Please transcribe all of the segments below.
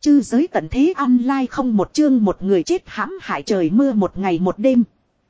chư giới tận thế online không một chương một người chết hãm hại trời mưa một ngày một đêm.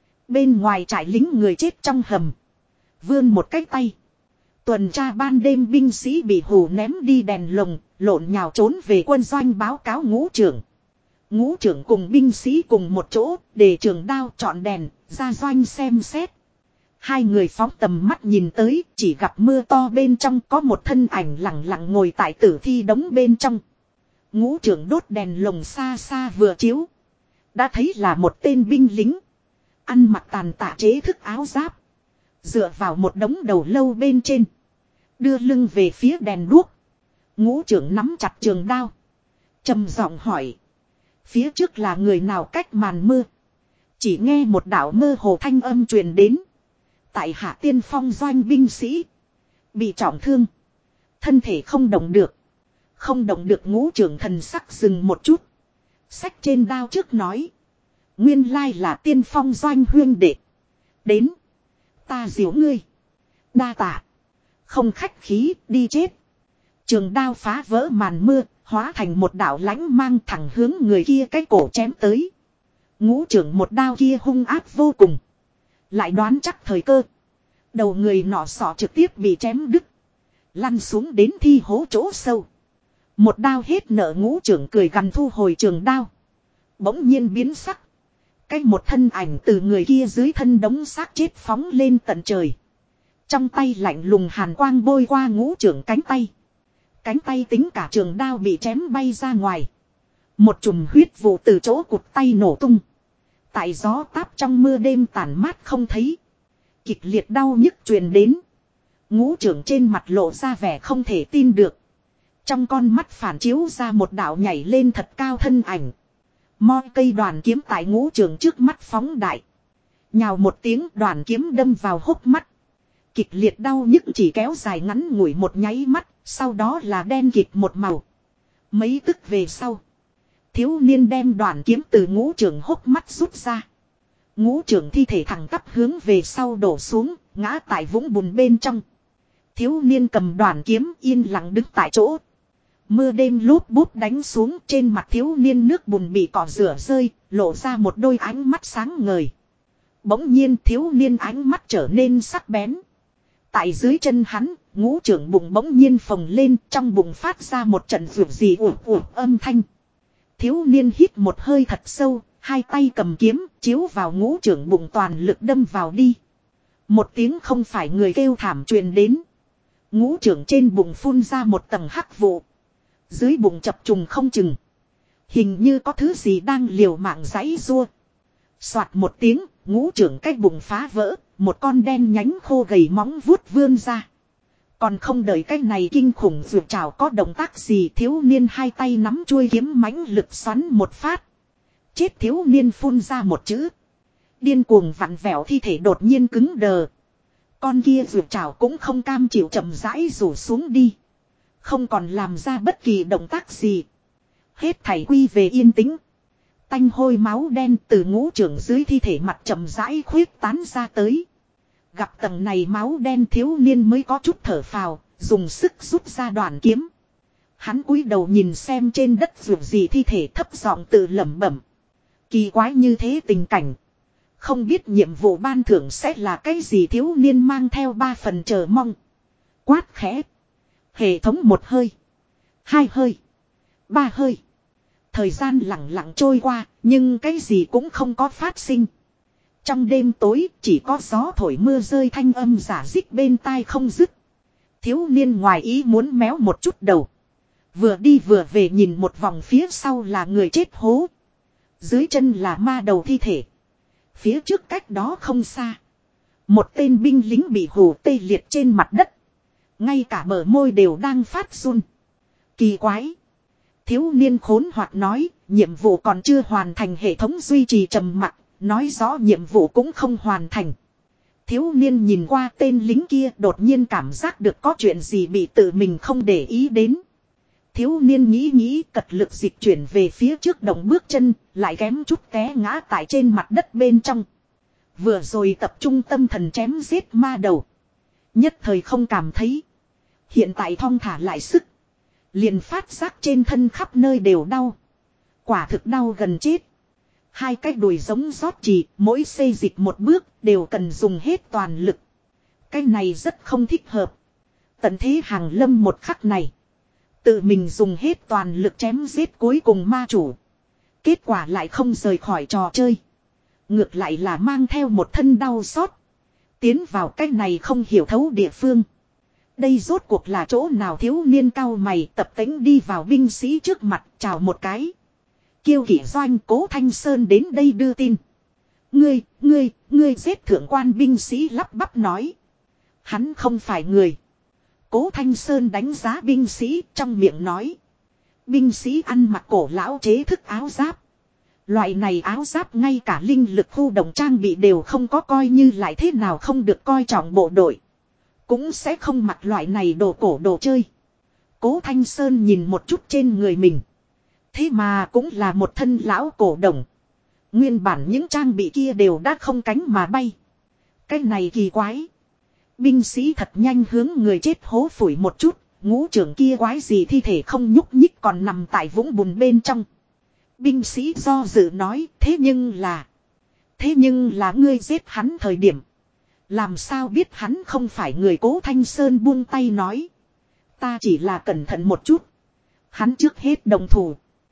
Bên ngoài trại lính người chết trong hầm. Vươn một cái tay. Tuần tra ban đêm binh sĩ bị hù ném đi đèn lồng, lộn nhào trốn về quân doanh báo cáo ngũ trưởng. Ngũ trưởng cùng binh sĩ cùng một chỗ, để trường đao chọn đèn, ra doanh xem xét. Hai người phóng tầm mắt nhìn tới, chỉ gặp mưa to bên trong có một thân ảnh lặng lặng ngồi tại tử thi đống bên trong. Ngũ trưởng đốt đèn lồng xa xa vừa chiếu. Đã thấy là một tên binh lính. Ăn mặc tàn tạ chế thức áo giáp. Dựa vào một đống đầu lâu bên trên. Đưa lưng về phía đèn đuốc. Ngũ trưởng nắm chặt trường đao. Trầm giọng hỏi. Phía trước là người nào cách màn mưa. Chỉ nghe một đạo mơ hồ thanh âm truyền đến. Tại Hạ Tiên Phong doanh binh sĩ. Bị trọng thương. Thân thể không động được. Không động được ngũ trưởng thần sắc dừng một chút. Xách trên đao trước nói. Nguyên lai là Tiên Phong doanh huyên đệ. Đến. Ta diếu ngươi. Đa tạ. Không khách khí đi chết. Trường đao phá vỡ màn mưa. Hóa thành một đạo lãnh mang thẳng hướng người kia cái cổ chém tới. Ngũ trưởng một đao kia hung ác vô cùng. Lại đoán chắc thời cơ. Đầu người nọ sọ trực tiếp bị chém đứt. Lăn xuống đến thi hố chỗ sâu. Một đao hết nợ ngũ trưởng cười gằn thu hồi trường đao. Bỗng nhiên biến sắc. Cái một thân ảnh từ người kia dưới thân đống xác chết phóng lên tận trời. Trong tay lạnh lùng hàn quang bôi qua ngũ trưởng cánh tay. Cánh tay tính cả trường đao bị chém bay ra ngoài. Một chùm huyết vụ từ chỗ cụt tay nổ tung. Tại gió táp trong mưa đêm tàn mát không thấy. Kịch liệt đau nhức truyền đến. Ngũ trưởng trên mặt lộ ra vẻ không thể tin được. Trong con mắt phản chiếu ra một đạo nhảy lên thật cao thân ảnh. Moi cây đoàn kiếm tại ngũ trưởng trước mắt phóng đại. Nhào một tiếng đoàn kiếm đâm vào hốc mắt. Kịch liệt đau nhức chỉ kéo dài ngắn ngủi một nháy mắt. Sau đó là đen kịt một màu. Mấy tức về sau. Thiếu niên đem đoàn kiếm từ ngũ trưởng hốc mắt rút ra. Ngũ trưởng thi thể thẳng tắp hướng về sau đổ xuống. Ngã tại vũng bùn bên trong. Thiếu niên cầm đoàn kiếm yên lặng đứng tại chỗ. Mưa đêm lốp bút đánh xuống trên mặt thiếu niên nước bùn bị cỏ rửa rơi. Lộ ra một đôi ánh mắt sáng ngời. Bỗng nhiên thiếu niên ánh mắt trở nên sắc bén. Tại dưới chân hắn, ngũ trưởng bụng bỗng nhiên phồng lên, trong bụng phát ra một trận rượu gì ủ âm thanh. Thiếu niên hít một hơi thật sâu, hai tay cầm kiếm, chiếu vào ngũ trưởng bụng toàn lực đâm vào đi. Một tiếng không phải người kêu thảm truyền đến. Ngũ trưởng trên bụng phun ra một tầng hắc vụ. Dưới bụng chập trùng không chừng. Hình như có thứ gì đang liều mạng giãy giụa. Soạt một tiếng, ngũ trưởng cái bụng phá vỡ. Một con đen nhánh khô gầy móng vuốt vươn ra. Còn không đợi cái này kinh khủng vượt trào có động tác gì, thiếu niên hai tay nắm chuôi kiếm mãnh lực xoắn một phát. Chết thiếu niên phun ra một chữ. Điên cuồng vặn vẹo thi thể đột nhiên cứng đờ. Con kia vượt trào cũng không cam chịu chậm rãi rủ xuống đi. Không còn làm ra bất kỳ động tác gì. Hết thảy quy về yên tĩnh. Tanh hôi máu đen từ ngũ trưởng dưới thi thể mặt chậm rãi khuyết tán ra tới. Gặp tầng này máu đen thiếu niên mới có chút thở phào, dùng sức rút ra đoàn kiếm. Hắn cúi đầu nhìn xem trên đất ruộng gì thi thể thấp giọng tự lẩm bẩm. Kỳ quái như thế tình cảnh. Không biết nhiệm vụ ban thưởng sẽ là cái gì, thiếu niên mang theo 3 phần chờ mong. Quát khẽ. Hệ thống 1 hơi. 2 hơi. 3 hơi. Thời gian lặng lặng trôi qua, nhưng cái gì cũng không có phát sinh. Trong đêm tối, chỉ có gió thổi mưa rơi thanh âm giả dích bên tai không dứt. Thiếu niên ngoài ý muốn méo một chút đầu. Vừa đi vừa về nhìn một vòng phía sau là người chết hố. Dưới chân là ma đầu thi thể. Phía trước cách đó không xa. Một tên binh lính bị hù tê liệt trên mặt đất. Ngay cả bờ môi đều đang phát run. Kỳ quái. Thiếu niên khốn hoặc nói, nhiệm vụ còn chưa hoàn thành, hệ thống duy trì trầm mặc, nói rõ nhiệm vụ cũng không hoàn thành. Thiếu niên nhìn qua tên lính kia đột nhiên cảm giác được có chuyện gì bị tự mình không để ý đến. Thiếu niên nghĩ cật lực dịch chuyển về phía trước động bước chân, lại kém chút té ngã tại trên mặt đất bên trong. Vừa rồi tập trung tâm thần chém giết ma đầu. Nhất thời không cảm thấy. Hiện tại thong thả lại sức. Liền phát giác trên thân khắp nơi đều đau. Quả thực đau gần chết. Hai cái đùi giống rót chỉ, mỗi xê dịch một bước đều cần dùng hết toàn lực. Cái này rất không thích hợp. Tận thế hàng lâm một khắc này. Tự mình dùng hết toàn lực chém giết cuối cùng ma chủ. Kết quả lại không rời khỏi trò chơi. Ngược lại là mang theo một thân đau xót. Tiến vào cái này không hiểu thấu địa phương. Đây rốt cuộc là chỗ nào thiếu niên cao mày tập tính đi vào binh sĩ trước mặt chào một cái. Kiêu kỵ doanh Cố Thanh Sơn đến đây đưa tin. Ngươi giết thượng quan binh sĩ lắp bắp nói. Hắn không phải người. Cố Thanh Sơn đánh giá binh sĩ trong miệng nói. Binh sĩ ăn mặc cổ lão chế thức áo giáp. Loại này áo giáp ngay cả linh lực khu động trang bị đều không có coi như lại thế nào không được coi trọng bộ đội. Cũng sẽ không mặc loại này đồ cổ đồ chơi. Cố Thanh Sơn nhìn một chút trên người mình. Thế mà cũng là một thân lão cổ đồng. Nguyên bản những trang bị kia đều đã không cánh mà bay. Cái này kỳ quái. Binh sĩ thật nhanh hướng người chết hố phủi một chút. Ngũ trưởng kia quái gì thi thể không nhúc nhích còn nằm tại vũng bùn bên trong. Binh sĩ do dự nói thế nhưng là ngươi giết hắn thời điểm. Làm sao biết hắn không phải người. Cố Thanh Sơn buông tay nói. Ta chỉ là cẩn thận một chút. Hắn trước hết đồng thủ.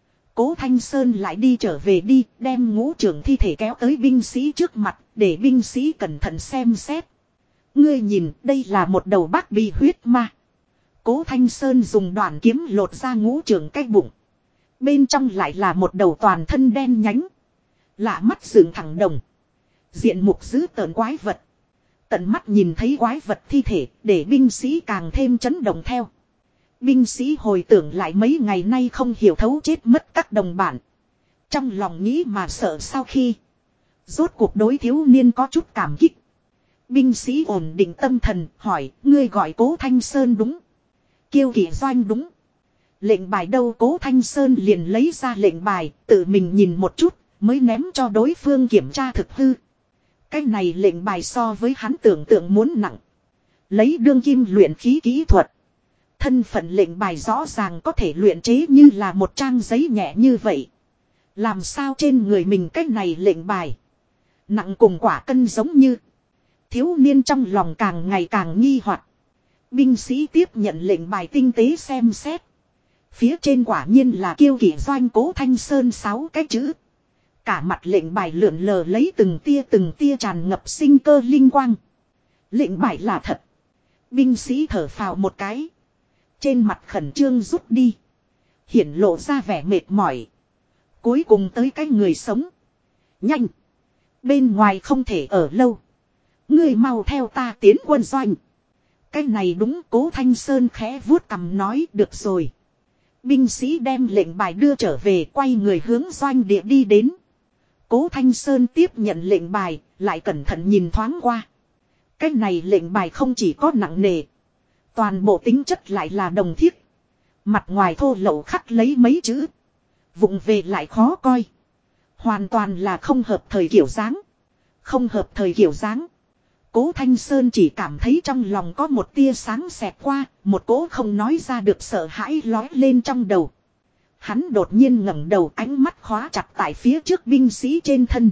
Cố Thanh Sơn lại đi trở về đi đem ngũ trưởng thi thể kéo tới binh sĩ trước mặt để binh sĩ cẩn thận xem xét. Ngươi nhìn đây là một đầu bác bì huyết ma. Cố Thanh Sơn dùng đoạn kiếm lột ra ngũ trưởng cái bụng. Bên trong lại là một đầu toàn thân đen nhánh. Lạ mắt dựng thẳng đồng. Diện mục dữ tợn quái vật. Tận mắt nhìn thấy quái vật thi thể để binh sĩ càng thêm chấn động theo. Binh sĩ hồi tưởng lại mấy ngày nay không hiểu thấu chết mất các đồng bạn. Trong lòng nghĩ mà sợ sau khi. Rốt cuộc đối thiếu niên có chút cảm kích. Binh sĩ ổn định tâm thần hỏi ngươi gọi Cố Thanh Sơn đúng. Kiêu kỵ doanh đúng. Lệnh bài đâu Cố Thanh Sơn liền lấy ra lệnh bài tự mình nhìn một chút mới ném cho đối phương kiểm tra thực hư. Cái này lệnh bài so với hắn tưởng tượng muốn nặng. Lấy đương kim luyện khí kỹ thuật. Thân phận lệnh bài rõ ràng có thể luyện chế như là một trang giấy nhẹ như vậy. Làm sao trên người mình cái này lệnh bài. Nặng cùng quả cân giống như. Thiếu niên trong lòng càng ngày càng nghi hoặc. Binh sĩ tiếp nhận lệnh bài tinh tế xem xét. Phía trên quả nhiên là kiêu kỵ doanh Cố Thanh Sơn 6 cái chữ. Cả mặt lệnh bài lượn lờ lấy từng tia tràn ngập sinh cơ linh quang. Lệnh bài là thật. Binh sĩ thở phào một cái. Trên mặt khẩn trương rút đi. Hiển lộ ra vẻ mệt mỏi. Cuối cùng tới cái người sống. Nhanh. Bên ngoài không thể ở lâu. Ngươi mau theo ta tiến quân doanh. Cái này đúng Cố Thanh Sơn khẽ vuốt cằm nói được rồi. Binh sĩ đem lệnh bài đưa trở về quay người hướng doanh địa đi đến. Cố Thanh Sơn tiếp nhận lệnh bài, lại cẩn thận nhìn thoáng qua. Cái này lệnh bài không chỉ có nặng nề. Toàn bộ tính chất lại là đồng thiết. Mặt ngoài thô lậu khắc lấy mấy chữ. Vụng về lại khó coi. Hoàn toàn là không hợp thời kiểu dáng. Không hợp thời kiểu dáng. Cố Thanh Sơn chỉ cảm thấy trong lòng có một tia sáng xẹt qua. Một cỗ không nói ra được sợ hãi lói lên trong đầu. Hắn đột nhiên ngẩng đầu ánh mắt khóa chặt tại phía trước binh sĩ trên thân.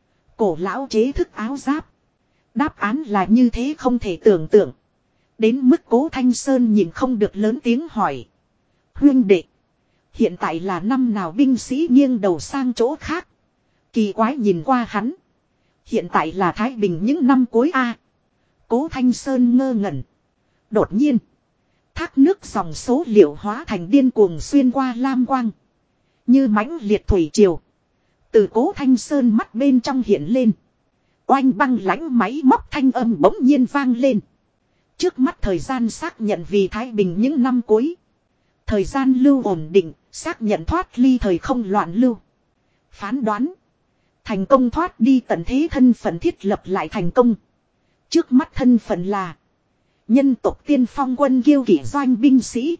Cổ lão chế thức áo giáp. Đáp án là như thế không thể tưởng tượng. Đến mức Cố Thanh Sơn nhìn không được lớn tiếng hỏi. Huynh đệ. Hiện tại là năm nào binh sĩ nghiêng đầu sang chỗ khác. Kỳ quái nhìn qua hắn. Hiện tại là Thái Bình những năm cuối A. Cố Thanh Sơn ngơ ngẩn. Đột nhiên. Thác nước dòng số liệu hóa thành điên cuồng xuyên qua lam quang. Như mãnh liệt thủy triều. Từ Cố Thanh Sơn mắt bên trong hiện lên. Oanh băng lãnh máy móc thanh âm bỗng nhiên vang lên. Trước mắt thời gian xác nhận vì Thái Bình những năm cuối. Thời gian lưu ổn định, xác nhận thoát ly thời không loạn lưu. Phán đoán. Thành công thoát đi tận thế thân phận thiết lập lại thành công. Trước mắt thân phận là nhân tộc tiên phong quân kiêu kỵ doanh binh sĩ.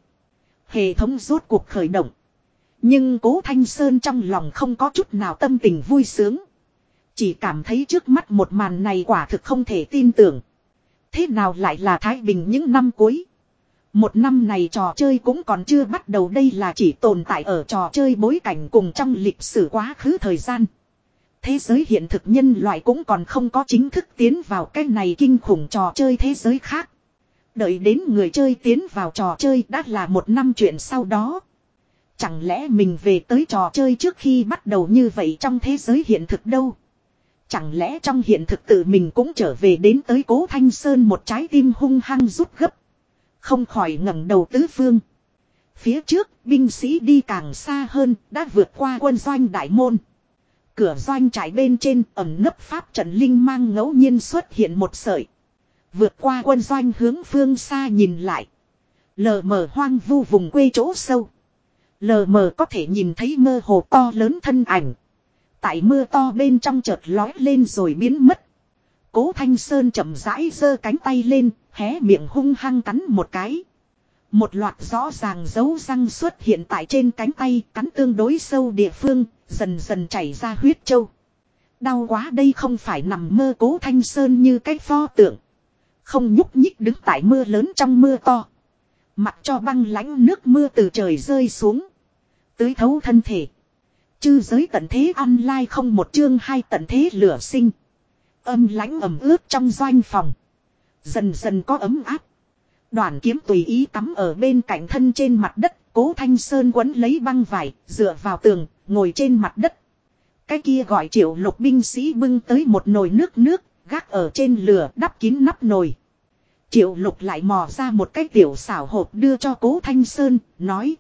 Hệ thống rốt cuộc khởi động. Nhưng Cố Thanh Sơn trong lòng không có chút nào tâm tình vui sướng. Chỉ cảm thấy trước mắt một màn này quả thực không thể tin tưởng. Thế nào lại là Thái Bình những năm cuối. Một năm này trò chơi cũng còn chưa bắt đầu, đây là chỉ tồn tại ở trò chơi bối cảnh cùng trong lịch sử quá khứ thời gian. Thế giới hiện thực nhân loại cũng còn không có chính thức tiến vào cái này kinh khủng trò chơi thế giới khác. Đợi đến người chơi tiến vào trò chơi đã là một năm chuyện sau đó. Chẳng lẽ mình về tới trò chơi trước khi bắt đầu như vậy trong thế giới hiện thực đâu? Chẳng lẽ trong hiện thực tự mình cũng trở về đến tới Cố Thanh Sơn, một trái tim hung hăng rút gấp. Không khỏi ngẩng đầu tứ phương. Phía trước, binh sĩ đi càng xa hơn, đã vượt qua quân doanh đại môn. Cửa doanh trại bên trên ẩn nấp pháp trận linh mang ngẫu nhiên xuất hiện một sợi. Vượt qua quân doanh hướng phương xa nhìn lại. Lờ mờ hoang vu vùng quê chỗ sâu. Lờ mờ có thể nhìn thấy mơ hồ to lớn thân ảnh. Tại mưa to bên trong chợt lói lên rồi biến mất. Cố Thanh Sơn chậm rãi giơ cánh tay lên, hé miệng hung hăng cắn một cái. Một loạt rõ ràng dấu răng xuất hiện tại trên cánh tay, cắn tương đối sâu địa phương, dần dần chảy ra huyết châu. Đau quá, đây không phải nằm mơ. Cố Thanh Sơn như cái pho tượng, không nhúc nhích đứng tại mưa lớn trong mưa to. Mặc cho băng lãnh nước mưa từ trời rơi xuống, tưới thấu thân thể. Chư giới tận thế online không một chương 2 tận thế lửa sinh. Âm lãnh ẩm ướt trong doanh phòng. Dần dần có ấm áp. Đoàn kiếm tùy ý cắm ở bên cạnh thân trên mặt đất. Cố Thanh Sơn quấn lấy băng vải, dựa vào tường, ngồi trên mặt đất. Cái kia gọi Triệu Lục binh sĩ bưng tới một nồi nước, gác ở trên lửa đắp kín nắp nồi. Triệu Lục lại mò ra một cái tiểu xảo hộp đưa cho Cố Thanh Sơn, nói: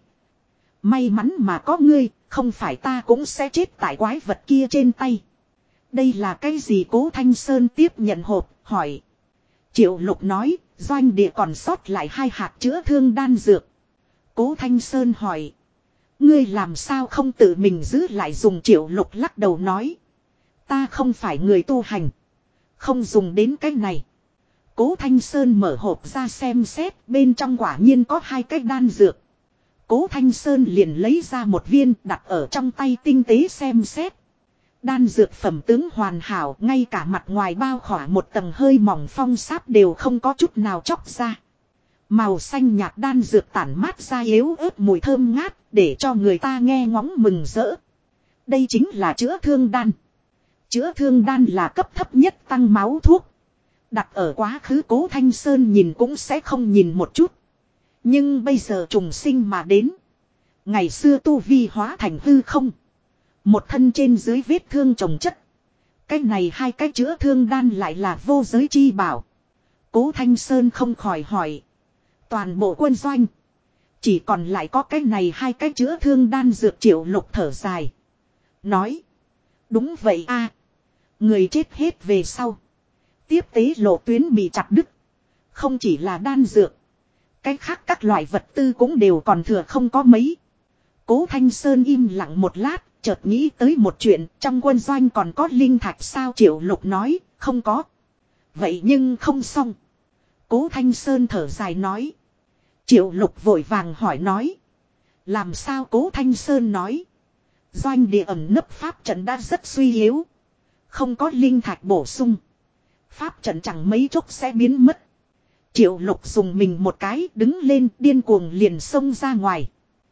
may mắn mà có ngươi, không phải ta cũng sẽ chết tại quái vật kia trên tay. Đây là cái gì? Cố Thanh Sơn tiếp nhận hộp, hỏi. Triệu Lục nói: doanh địa còn sót lại 2 hạt chữa thương đan dược. Cố Thanh Sơn hỏi: ngươi làm sao không tự mình giữ lại dùng? Triệu Lục lắc đầu nói: ta không phải người tu hành, không dùng đến cái này. Cố Thanh Sơn mở hộp ra xem xét, bên trong quả nhiên có 2 cái đan dược. Cố Thanh Sơn liền lấy ra một viên đặt ở trong tay tinh tế xem xét. Đan dược phẩm tướng hoàn hảo, ngay cả mặt ngoài bao khỏa một tầng hơi mỏng phong sáp đều không có chút nào chóc ra. Màu xanh nhạt đan dược tản mát ra yếu ớt mùi thơm ngát, để cho người ta nghe ngóng mừng rỡ. Đây chính là chữa thương đan. Chữa thương đan là cấp thấp nhất tăng máu thuốc. Đặt ở quá khứ Cố Thanh Sơn nhìn cũng sẽ không nhìn một chút. Nhưng bây giờ trùng sinh mà đến. Ngày xưa tu vi hóa thành hư không. Một thân trên dưới vết thương chồng chất. Cái này 2 cái chữa thương đan lại là vô giới chi bảo. Cố Thanh Sơn không khỏi hỏi. Toàn bộ quân doanh chỉ còn lại có cái này 2 cái chữa thương đan dược. Triệu Lục thở dài, nói: đúng vậy a, người chết hết về sau, tiếp tế lộ tuyến bị chặt đứt. Không chỉ là đan dược, cái khác các loại vật tư cũng đều còn thừa không có mấy. Cố Thanh Sơn im lặng một lát, chợt nghĩ tới một chuyện. Trong quân doanh còn có linh thạch sao? Triệu Lục nói: không có. Vậy nhưng không xong. Cố Thanh Sơn thở dài nói. Triệu Lục vội vàng hỏi nói: làm sao? Cố Thanh Sơn nói: doanh địa ẩn nấp pháp trận đã rất suy yếu, không có linh thạch bổ sung, pháp trận chẳng mấy chốc sẽ biến mất. Triệu Lục dùng mình một cái, đứng lên điên cuồng liền xông ra ngoài.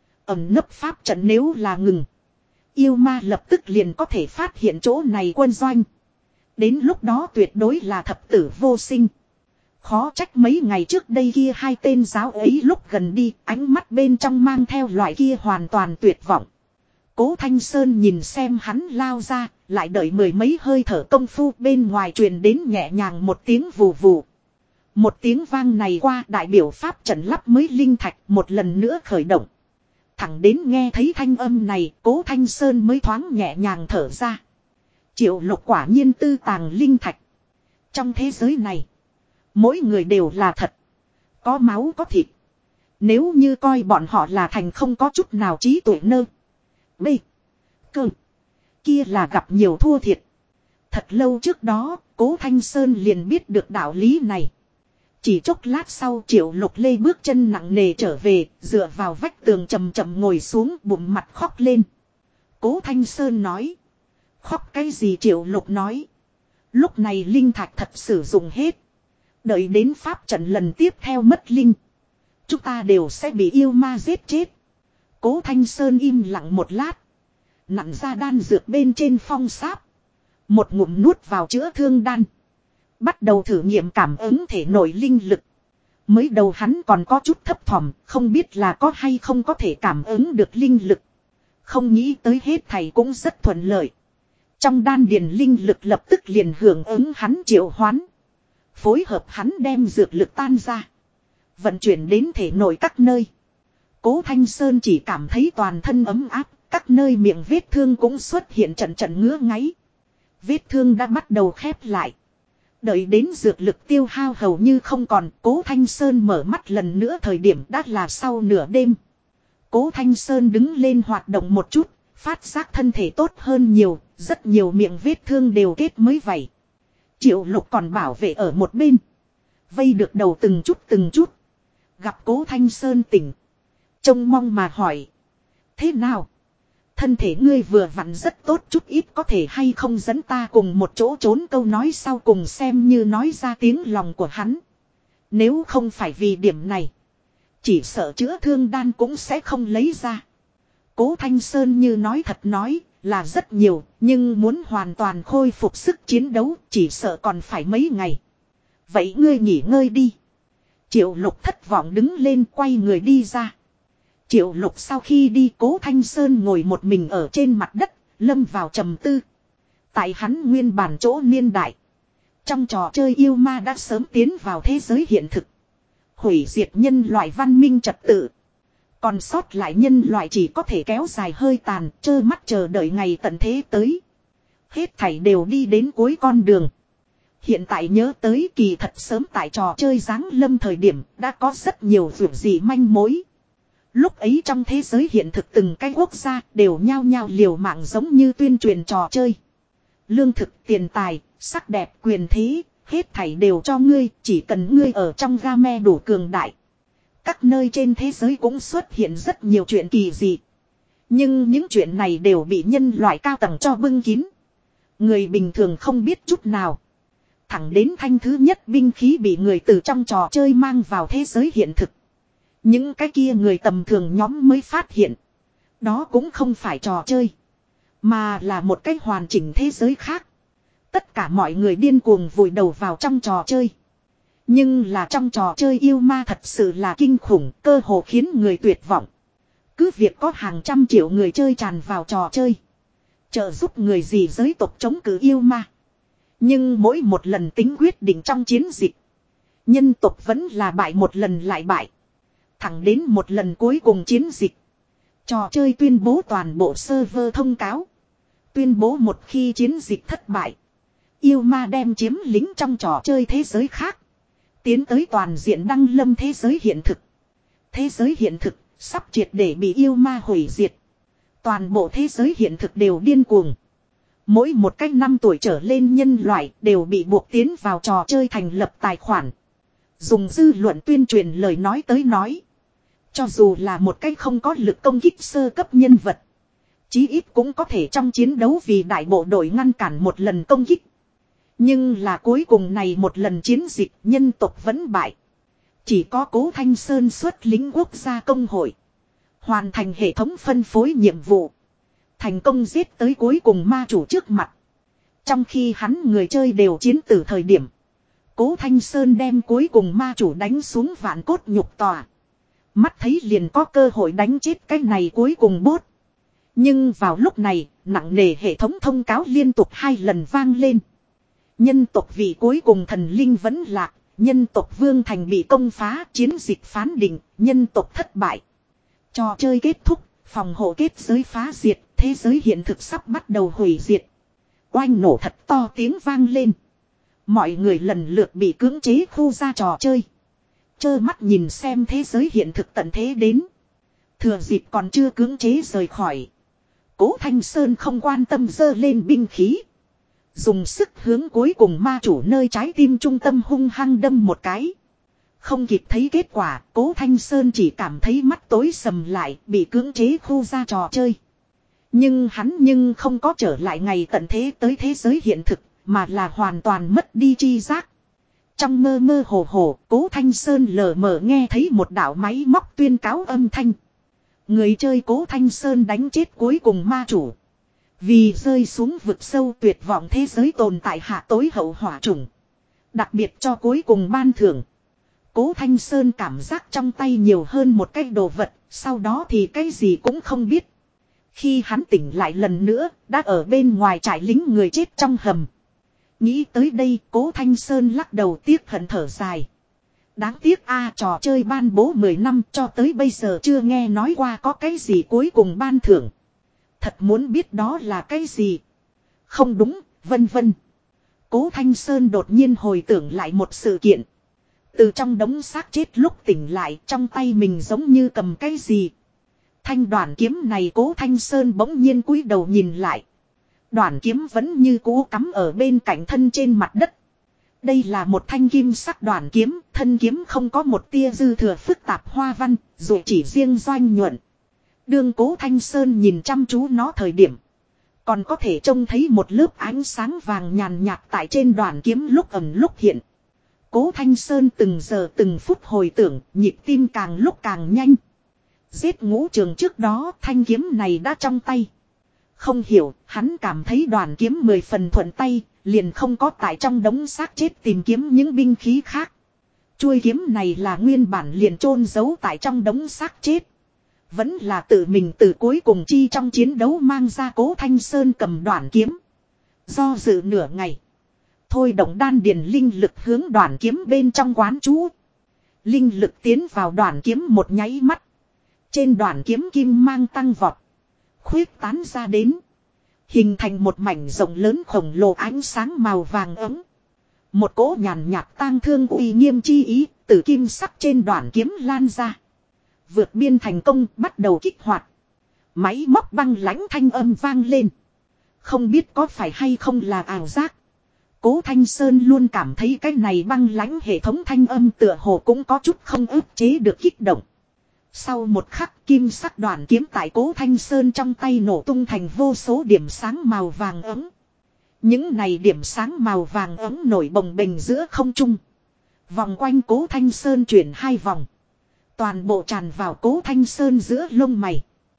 Ẩn nấp pháp trận nếu là ngừng, yêu ma lập tức liền có thể phát hiện chỗ này quân doanh. Đến lúc đó tuyệt đối là thập tử vô sinh. Khó trách mấy ngày trước đây kia 2 tên giáo ấy lúc gần đi, ánh mắt bên trong mang theo loại kia hoàn toàn tuyệt vọng. Cố Thanh Sơn nhìn xem hắn lao ra, lại đợi 10 mấy hơi thở công phu, bên ngoài truyền đến nhẹ nhàng một tiếng vù vù. Một tiếng vang này qua, đại biểu pháp trận lắp mới linh thạch một lần nữa khởi động. Thẳng đến nghe thấy thanh âm này, Cố Thanh Sơn mới thoáng nhẹ nhàng thở ra. Triệu Lục quả nhiên tư tàng linh thạch. Trong thế giới này, mỗi người đều là thật, có máu có thịt. Nếu như coi bọn họ là thành không có chút nào trí tuệ nơ B Cơ, kia là gặp nhiều thua thiệt. Thật lâu trước đó, Cố Thanh Sơn liền biết được đạo lý này. Chỉ chốc lát sau, Triệu Lục lê bước chân nặng nề trở về, dựa vào vách tường chậm chậm ngồi xuống, bụng mặt khóc lên. Cố Thanh Sơn nói: khóc cái gì? Triệu Lục nói: lúc này linh thạch thật sử dụng hết. Đợi đến pháp trận lần tiếp theo mất linh, chúng ta đều sẽ bị yêu ma giết chết. Cố Thanh Sơn im lặng một lát. Nặn ra đan dược bên trên phong sáp. Một ngụm nuốt vào chữa thương đan. Bắt đầu thử nghiệm cảm ứng thể nội linh lực. Mới đầu hắn còn có chút thấp thỏm, không biết là có hay không có thể cảm ứng được linh lực. Không nghĩ tới hết thầy cũng rất thuận lợi. Trong đan điền linh lực lập tức liền hưởng ứng hắn triệu hoán. Phối hợp hắn đem dược lực tan ra. Vận chuyển đến thể nội các nơi. Cố Thanh Sơn chỉ cảm thấy toàn thân ấm áp, các nơi miệng vết thương cũng xuất hiện trận trận ngứa ngáy. Vết thương đã bắt đầu khép lại. Đợi đến dược lực tiêu hao hầu như không còn, Cố Thanh Sơn mở mắt lần nữa thời điểm đã là sau nửa đêm. Cố Thanh Sơn đứng lên hoạt động một chút, phát giác thân thể tốt hơn nhiều, rất nhiều miệng vết thương đều kết mới vậy. Triệu Lục còn bảo vệ ở một bên. Vây được đầu từng chút. Gặp Cố Thanh Sơn tỉnh. Trông mong mà hỏi. Thế nào? Thân thể ngươi vừa vặn rất tốt chút ít, có thể hay không dẫn ta cùng một chỗ trốn, câu nói sau cùng xem như nói ra tiếng lòng của hắn. Nếu không phải vì điểm này, chỉ sợ chữa thương đan cũng sẽ không lấy ra. Cố Thanh Sơn như nói thật nói là rất nhiều, nhưng muốn hoàn toàn khôi phục sức chiến đấu chỉ sợ còn phải mấy ngày. Vậy ngươi nghỉ ngơi đi. Triệu Lục thất vọng đứng lên quay người đi ra. Triệu Lục sau khi đi, Cố Thanh Sơn ngồi một mình ở trên mặt đất, lâm vào trầm tư. Tại hắn nguyên bản chỗ niên đại. Trong trò chơi yêu ma đã sớm tiến vào thế giới hiện thực. Hủy diệt nhân loại văn minh trật tự. Còn sót lại nhân loại chỉ có thể kéo dài hơi tàn, trơ mắt chờ đợi ngày tận thế tới. Hết thảy đều đi đến cuối con đường. Hiện tại nhớ tới kỳ thật sớm tại trò chơi giáng lâm thời điểm đã có rất nhiều việc gì manh mối. Lúc ấy trong thế giới hiện thực từng cái quốc gia đều nhao nhao liều mạng giống như tuyên truyền trò chơi. Lương thực, tiền tài, sắc đẹp, quyền thế, hết thảy đều cho ngươi, chỉ cần ngươi ở trong game đủ cường đại. Các nơi trên thế giới cũng xuất hiện rất nhiều chuyện kỳ dị. Nhưng những chuyện này đều bị nhân loại cao tầng cho bưng kín. Người bình thường không biết chút nào. Thẳng đến thanh thứ nhất binh khí bị người từ trong trò chơi mang vào thế giới hiện thực. Những cái kia người tầm thường nhóm mới phát hiện. Đó cũng không phải trò chơi. Mà là một cái hoàn chỉnh thế giới khác. Tất cả mọi người điên cuồng vùi đầu vào trong trò chơi. Nhưng là trong trò chơi yêu ma thật sự là kinh khủng, cơ hồ khiến người tuyệt vọng. Cứ việc có hàng trăm triệu người chơi tràn vào trò chơi. Trợ giúp người gì giới tộc chống cự yêu ma. Nhưng mỗi một lần tính quyết định trong chiến dịch. Nhân tộc vẫn là bại một lần lại bại. Thẳng đến một lần cuối cùng chiến dịch. Trò chơi tuyên bố toàn bộ server thông cáo. Tuyên bố một khi chiến dịch thất bại. Yêu ma đem chiếm lĩnh trong trò chơi thế giới khác. Tiến tới toàn diện đăng lâm thế giới hiện thực. Thế giới hiện thực sắp triệt để bị yêu ma hủy diệt. Toàn bộ thế giới hiện thực đều điên cuồng. Mỗi một cách 5 tuổi trở lên nhân loại đều bị buộc tiến vào trò chơi thành lập tài khoản. Dùng dư luận tuyên truyền lời nói tới nói. Cho dù là một cách không có lực công kích sơ cấp nhân vật. Chí ít cũng có thể trong chiến đấu vì đại bộ đội ngăn cản một lần công kích. Nhưng là cuối cùng này một lần chiến dịch nhân tộc vẫn bại. Chỉ có Cố Thanh Sơn xuất lính quốc gia công hội. Hoàn thành hệ thống phân phối nhiệm vụ. Thành công giết tới cuối cùng ma chủ trước mặt. Trong khi hắn người chơi đều chiến tử thời điểm. Cố Thanh Sơn đem cuối cùng ma chủ đánh xuống vạn cốt nhục tòa. Mắt thấy liền có cơ hội đánh chết cái này cuối cùng bốt. Nhưng vào lúc này, nặng nề hệ thống thông cáo liên tục 2 lần vang lên. Nhân tộc vị cuối cùng thần linh vẫn lạc, nhân tộc vương thành bị công phá, chiến dịch phán định, nhân tộc thất bại. Trò chơi kết thúc, phòng hộ kết giới phá diệt, thế giới hiện thực sắp bắt đầu hủy diệt. Oanh nổ thật to tiếng vang lên. Mọi người lần lượt bị cưỡng chế khu ra trò chơi. Chơ mắt nhìn xem thế giới hiện thực tận thế đến. Thừa dịp còn chưa cưỡng chế rời khỏi. Cố Thanh Sơn không quan tâm giơ lên binh khí. Dùng sức hướng cuối cùng ma chủ nơi trái tim trung tâm hung hăng đâm một cái. Không kịp thấy kết quả, Cố Thanh Sơn chỉ cảm thấy mắt tối sầm lại, bị cưỡng chế khu ra trò chơi. Nhưng hắn không có trở lại ngày tận thế tới thế giới hiện thực, mà là hoàn toàn mất đi tri giác. Trong mơ mơ hồ hồ, Cố Thanh Sơn lờ mờ nghe thấy một đạo máy móc tuyên cáo âm thanh. Người chơi Cố Thanh Sơn đánh chết cuối cùng ma chủ. Vì rơi xuống vực sâu tuyệt vọng thế giới tồn tại hạ tối hậu hỏa chủng. Đặc biệt cho cuối cùng ban thưởng. Cố Thanh Sơn cảm giác trong tay nhiều hơn một cái đồ vật, sau đó thì cái gì cũng không biết. Khi hắn tỉnh lại lần nữa, đã ở bên ngoài trại lính người chết trong hầm. Nghĩ tới đây, Cố Thanh Sơn lắc đầu tiếc hận thở dài. Đáng tiếc trò chơi ban bố 10 năm cho tới bây giờ chưa nghe nói qua có cái gì cuối cùng ban thưởng. Thật muốn biết đó là cái gì. Không đúng, vân vân. Cố Thanh Sơn đột nhiên hồi tưởng lại một sự kiện. Từ trong đống xác chết lúc tỉnh lại trong tay mình giống như cầm cái gì. Thanh đoàn kiếm này Cố Thanh Sơn bỗng nhiên cúi đầu nhìn lại. Đoàn kiếm vẫn như cũ cắm ở bên cạnh thân trên mặt đất. Đây là một thanh kim sắc đoàn kiếm, thân kiếm không có một tia dư thừa phức tạp hoa văn, dù chỉ riêng doanh nhuận. Đương Cố Thanh Sơn nhìn chăm chú nó thời điểm. Còn có thể trông thấy một lớp ánh sáng vàng nhàn nhạt tại trên đoàn kiếm lúc ẩn lúc hiện. Cố Thanh Sơn từng giờ từng phút hồi tưởng, nhịp tim càng lúc càng nhanh. Giết Ngũ Trường trước đó thanh kiếm này đã trong tay. Không hiểu, hắn cảm thấy đoàn kiếm 10 phần thuận tay, liền không có tại trong đống xác chết tìm kiếm những binh khí khác. Chuôi kiếm này là nguyên bản liền chôn giấu tại trong đống xác chết. Vẫn là tự mình từ cuối cùng chi trong chiến đấu mang ra. Cố Thanh Sơn cầm đoàn kiếm. Do dự nửa ngày. Thôi động đan điền linh lực hướng đoàn kiếm bên trong quán chú. Linh lực tiến vào đoàn kiếm một nháy mắt. Trên đoàn kiếm kim mang tăng vọt. Khuyết tán ra đến. Hình thành một mảnh rộng lớn khổng lồ ánh sáng màu vàng ấm. Một cỗ nhàn nhạt tang thương uy nghiêm chi ý từ kim sắc trên đoàn kiếm lan ra. Vượt biên thành công bắt đầu kích hoạt. Máy móc băng lãnh thanh âm vang lên. Không biết có phải hay không là ảo giác. Cố Thanh Sơn luôn cảm thấy cái này băng lãnh hệ thống thanh âm tựa hồ cũng có chút không ức chế được kích động. Sau một khắc kim sắc đoàn kiếm tại Cố Thanh Sơn trong tay nổ tung thành vô số điểm sáng màu vàng ấm. Những này điểm sáng màu vàng ấm nổi bồng bềnh giữa không trung. Vòng quanh Cố Thanh Sơn chuyển 2 vòng. Toàn bộ tràn vào Cố Thanh Sơn giữa lông mày.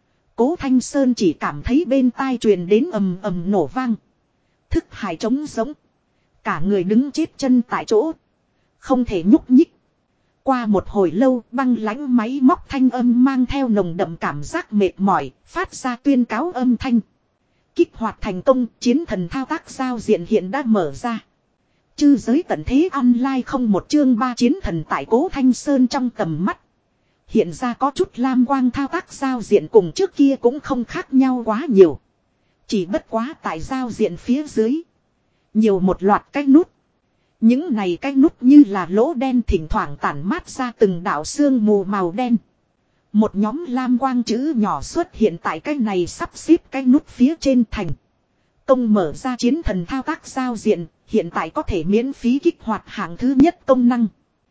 Cố Thanh Sơn chỉ cảm thấy bên tai truyền đến ầm ầm nổ vang. Thức hải trống giống. Cả người đứng chết chân tại chỗ. Không thể nhúc nhích. Qua một hồi lâu băng lãnh máy móc thanh âm mang theo nồng đậm cảm giác mệt mỏi. Phát ra tuyên cáo âm thanh. Kích hoạt thành công chiến thần thao tác giao diện hiện đã mở ra. Chư giới tận thế online không một chương 3 chiến thần tại Cố Thanh Sơn trong tầm mắt. Hiện ra có chút lam quang thao tác giao diện cùng trước kia cũng không khác nhau quá nhiều. Chỉ bất quá tại giao diện phía dưới. Nhiều một loạt cái nút. Những này cái nút như là lỗ đen thỉnh thoảng tản mát ra từng đạo sương mù màu đen. Một nhóm lam quang chữ nhỏ xuất hiện tại cái này sắp xếp cái nút phía trên thành. Công mở ra chiến thần thao tác giao diện. Hiện tại có thể miễn phí kích hoạt hạng thứ nhất công năng.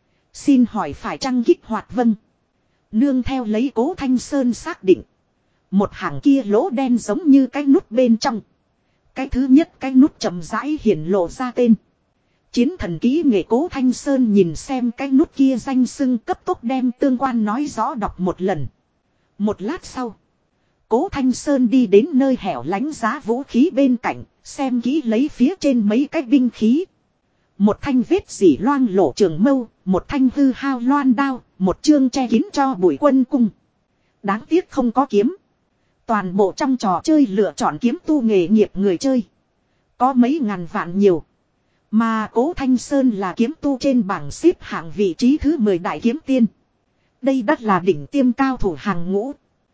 Xin hỏi phải chăng kích hoạt vâng. Nương theo lấy Cố Thanh Sơn xác định. Một hàng kia lỗ đen giống như cái nút bên trong. Cái thứ nhất cái nút chậm rãi hiển lộ ra tên. Chiến thần kỹ nghệ Cố Thanh Sơn nhìn xem cái nút kia danh xưng cấp tốc đem tương quan nói rõ đọc một lần. Một lát sau. Cố Thanh Sơn đi đến nơi hẻo lánh giá vũ khí bên cạnh. Xem kỹ lấy phía trên mấy cái binh khí. Một thanh vết dỉ loang lổ trường mâu. Một thanh hư hao loan đao. Một chương che kín cho bụi quân cung. Đáng tiếc không có kiếm. Toàn bộ trong trò chơi lựa chọn kiếm tu nghề nghiệp người chơi. Có mấy ngàn vạn nhiều. Mà Cố Thanh Sơn là kiếm tu trên bảng xếp hạng vị trí thứ 10 đại kiếm tiên. Đây đắt là đỉnh tiêm cao thủ hàng ngũ.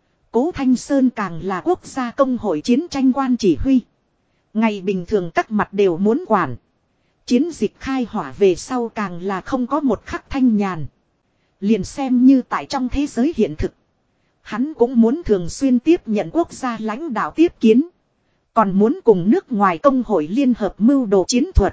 Cố Thanh Sơn càng là quốc gia công hội chiến tranh quan chỉ huy. Ngày bình thường các mặt đều muốn quản. Chiến dịch khai hỏa về sau càng là không có một khắc thanh nhàn. Liền xem như tại trong thế giới hiện thực. Hắn cũng muốn thường xuyên tiếp nhận quốc gia lãnh đạo tiếp kiến. Còn muốn cùng nước ngoài công hội liên hợp mưu đồ chiến thuật.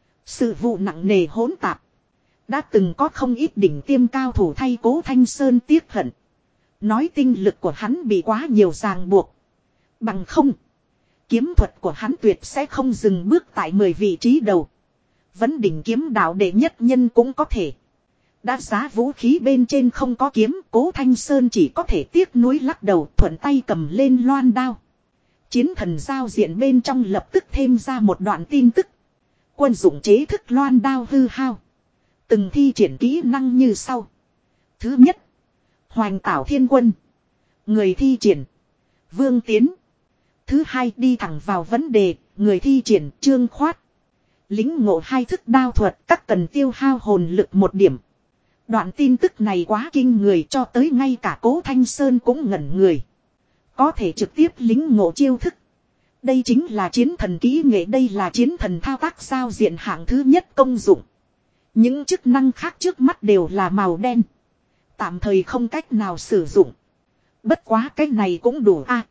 Sự vụ nặng nề hỗn tạp. Đã từng có không ít đỉnh tiêm cao thủ thay Cố Thanh Sơn tiếc hận. Nói tinh lực của hắn bị quá nhiều ràng buộc. Bằng không. Kiếm thuật của hắn tuyệt sẽ không dừng bước tại 10 vị trí đầu. Vấn đỉnh kiếm đạo đệ nhất nhân cũng có thể. Đã giá vũ khí bên trên không có kiếm, Cố Thanh Sơn chỉ có thể tiếc nuối lắc đầu, thuận tay cầm lên loan đao. Chiến thần giao diện bên trong lập tức thêm ra một đoạn tin tức. Quân dụng chế thức loan đao hư hao. Từng thi triển kỹ năng như sau. Thứ nhất, Hoành Tảo Thiên Quân. Người thi triển Vương Tiến. Thứ hai, đi thẳng vào vấn đề, người thi triển Trương Khoát. Lính ngộ hai thức đao thuật, các cần tiêu hao hồn lực 1 điểm. Đoạn tin tức này quá kinh người, cho tới ngay cả Cố Thanh Sơn cũng ngẩn người. Có thể trực tiếp lính ngộ chiêu thức. Đây chính là chiến thần kỹ nghệ, đây là chiến thần thao tác giao diện hạng thứ nhất công dụng. Những chức năng khác trước mắt đều là màu đen. Tạm thời không cách nào sử dụng. Bất quá cái này cũng đủ a.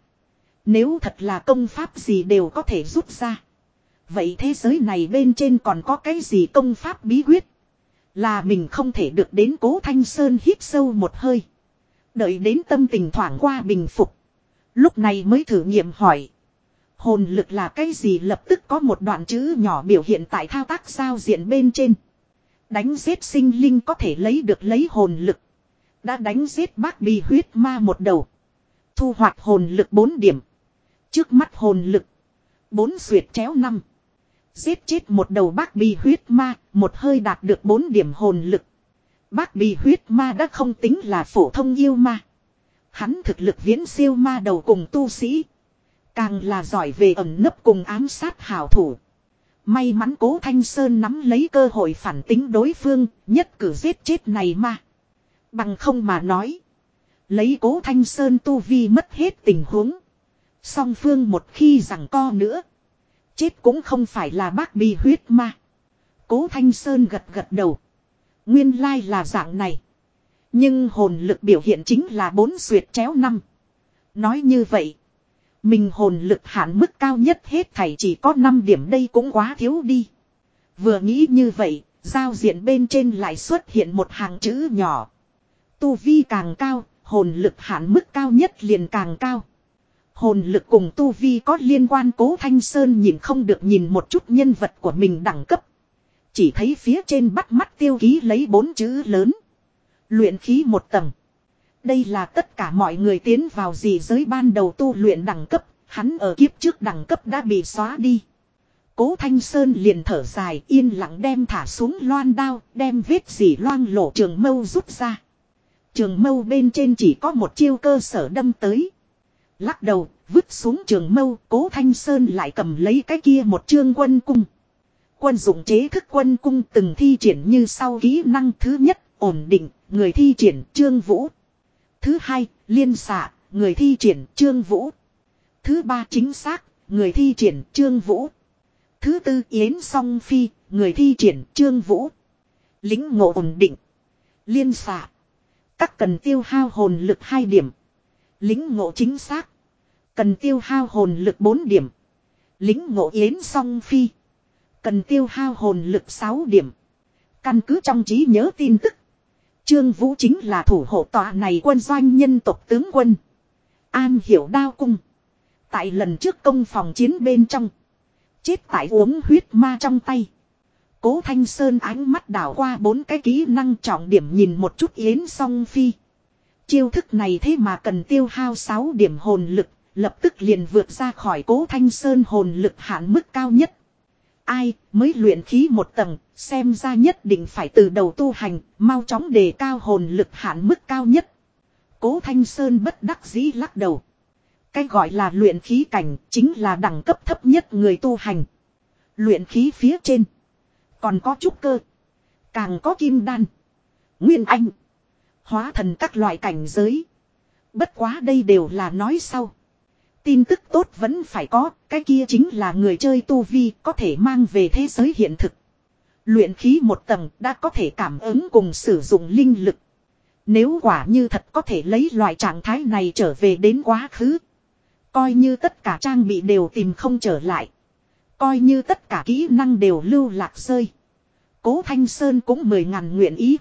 Nếu thật là công pháp gì đều có thể rút ra. Vậy thế giới này bên trên còn có cái gì công pháp bí quyết? Là mình không thể được đến. Cố Thanh Sơn hít sâu một hơi. Đợi đến tâm tình thoảng qua bình phục. Lúc này mới thử nghiệm hỏi. Hồn lực là cái gì? Lập tức có một đoạn chữ nhỏ biểu hiện tại thao tác giao diện bên trên. Đánh giết sinh linh có thể lấy được lấy hồn lực. Đã đánh giết bác bì huyết ma một đầu. Thu hoạch hồn lực 4 điểm. Trước mắt hồn lực 4 xuyệt chéo 5. Giết chết một đầu bác bì huyết ma, một hơi đạt được 4 điểm hồn lực. Bác bì huyết ma đã không tính là phổ thông yêu ma. Hắn thực lực viễn siêu ma đầu cùng tu sĩ. Càng là giỏi về ẩn nấp cùng ám sát hảo thủ. May mắn Cố Thanh Sơn nắm lấy cơ hội phản tính đối phương, nhất cử giết chết này ma. Bằng không mà nói. Lấy Cố Thanh Sơn tu vi mất hết tình huống. Song phương một khi giằng co nữa. Chết cũng không phải là bác bì huyết ma. Cố Thanh Sơn gật gật đầu. Nguyên lai là dạng này. Nhưng hồn lực biểu hiện chính là 4 xuyệt chéo 5. Nói như vậy. Mình hồn lực hạn mức cao nhất hết thảy chỉ có 5 điểm, đây cũng quá thiếu đi. Vừa nghĩ như vậy, giao diện bên trên lại xuất hiện một hàng chữ nhỏ. Tu vi càng cao, hồn lực hạn mức cao nhất liền càng cao. Hồn lực cùng tu vi có liên quan. Cố Thanh Sơn nhìn không được nhìn một chút nhân vật của mình đẳng cấp. Chỉ thấy phía trên bắt mắt tiêu ký lấy 4 chữ lớn. Luyện khí 1 tầng. Đây là tất cả mọi người tiến vào dị giới ban đầu tu luyện đẳng cấp. Hắn ở kiếp trước đẳng cấp đã bị xóa đi. Cố Thanh Sơn liền thở dài, yên lặng đem thả xuống loan đao, đem vết dỉ loang lổ trường mâu rút ra. Trường mâu bên trên chỉ có một chiêu cơ sở đâm tới. Lắc đầu, vứt xuống trường mâu, Cố Thanh Sơn lại cầm lấy cái kia một chương quân cung. Quân dụng chế thức quân cung từng thi triển như sau kỹ năng. Thứ nhất, ổn định, người thi triển Trương Vũ. Thứ hai, liên xạ, người thi triển Trương Vũ. Thứ ba, chính xác, người thi triển Trương Vũ. Thứ tư, yến song phi, người thi triển Trương Vũ. Lính ngộ ổn định, liên xạ. Các cần tiêu hao hồn lực 2 điểm. Lính ngộ chính xác. Cần tiêu hao hồn lực 4 điểm. Lính ngộ yến song phi. Cần tiêu hao hồn lực 6 điểm. Căn cứ trong trí nhớ tin tức. Trương Vũ chính là thủ hộ tọa này quân doanh nhân tộc tướng quân. An hiểu đao cung. Tại lần trước công phòng chiến bên trong. Chết tại uống huyết ma trong tay. Cố Thanh Sơn ánh mắt đảo qua 4 cái kỹ năng trọng điểm nhìn một chút yến song phi. Chiêu thức này thế mà cần tiêu hao 6 điểm hồn lực. Lập tức liền vượt ra khỏi Cố Thanh Sơn hồn lực hạn mức cao nhất. Ai mới luyện khí 1 tầng, xem ra nhất định phải từ đầu tu hành, mau chóng đề cao hồn lực hạn mức cao nhất. Cố Thanh Sơn bất đắc dĩ lắc đầu. Cái gọi là luyện khí cảnh chính là đẳng cấp thấp nhất người tu hành. Luyện khí phía trên còn có trúc cơ, càng có kim đan, nguyên anh, hóa thần các loại cảnh giới. Bất quá đây đều là nói sau. Tin tức tốt vẫn phải có, cái kia chính là người chơi tu vi có thể mang về thế giới hiện thực. Luyện khí 1 tầng đã có thể cảm ứng cùng sử dụng linh lực. Nếu quả như thật có thể lấy loại trạng thái này trở về đến quá khứ. Coi như tất cả trang bị đều tìm không trở lại. Coi như tất cả kỹ năng đều lưu lạc rơi. Cố Thanh Sơn cũng 10.000 nguyện ý.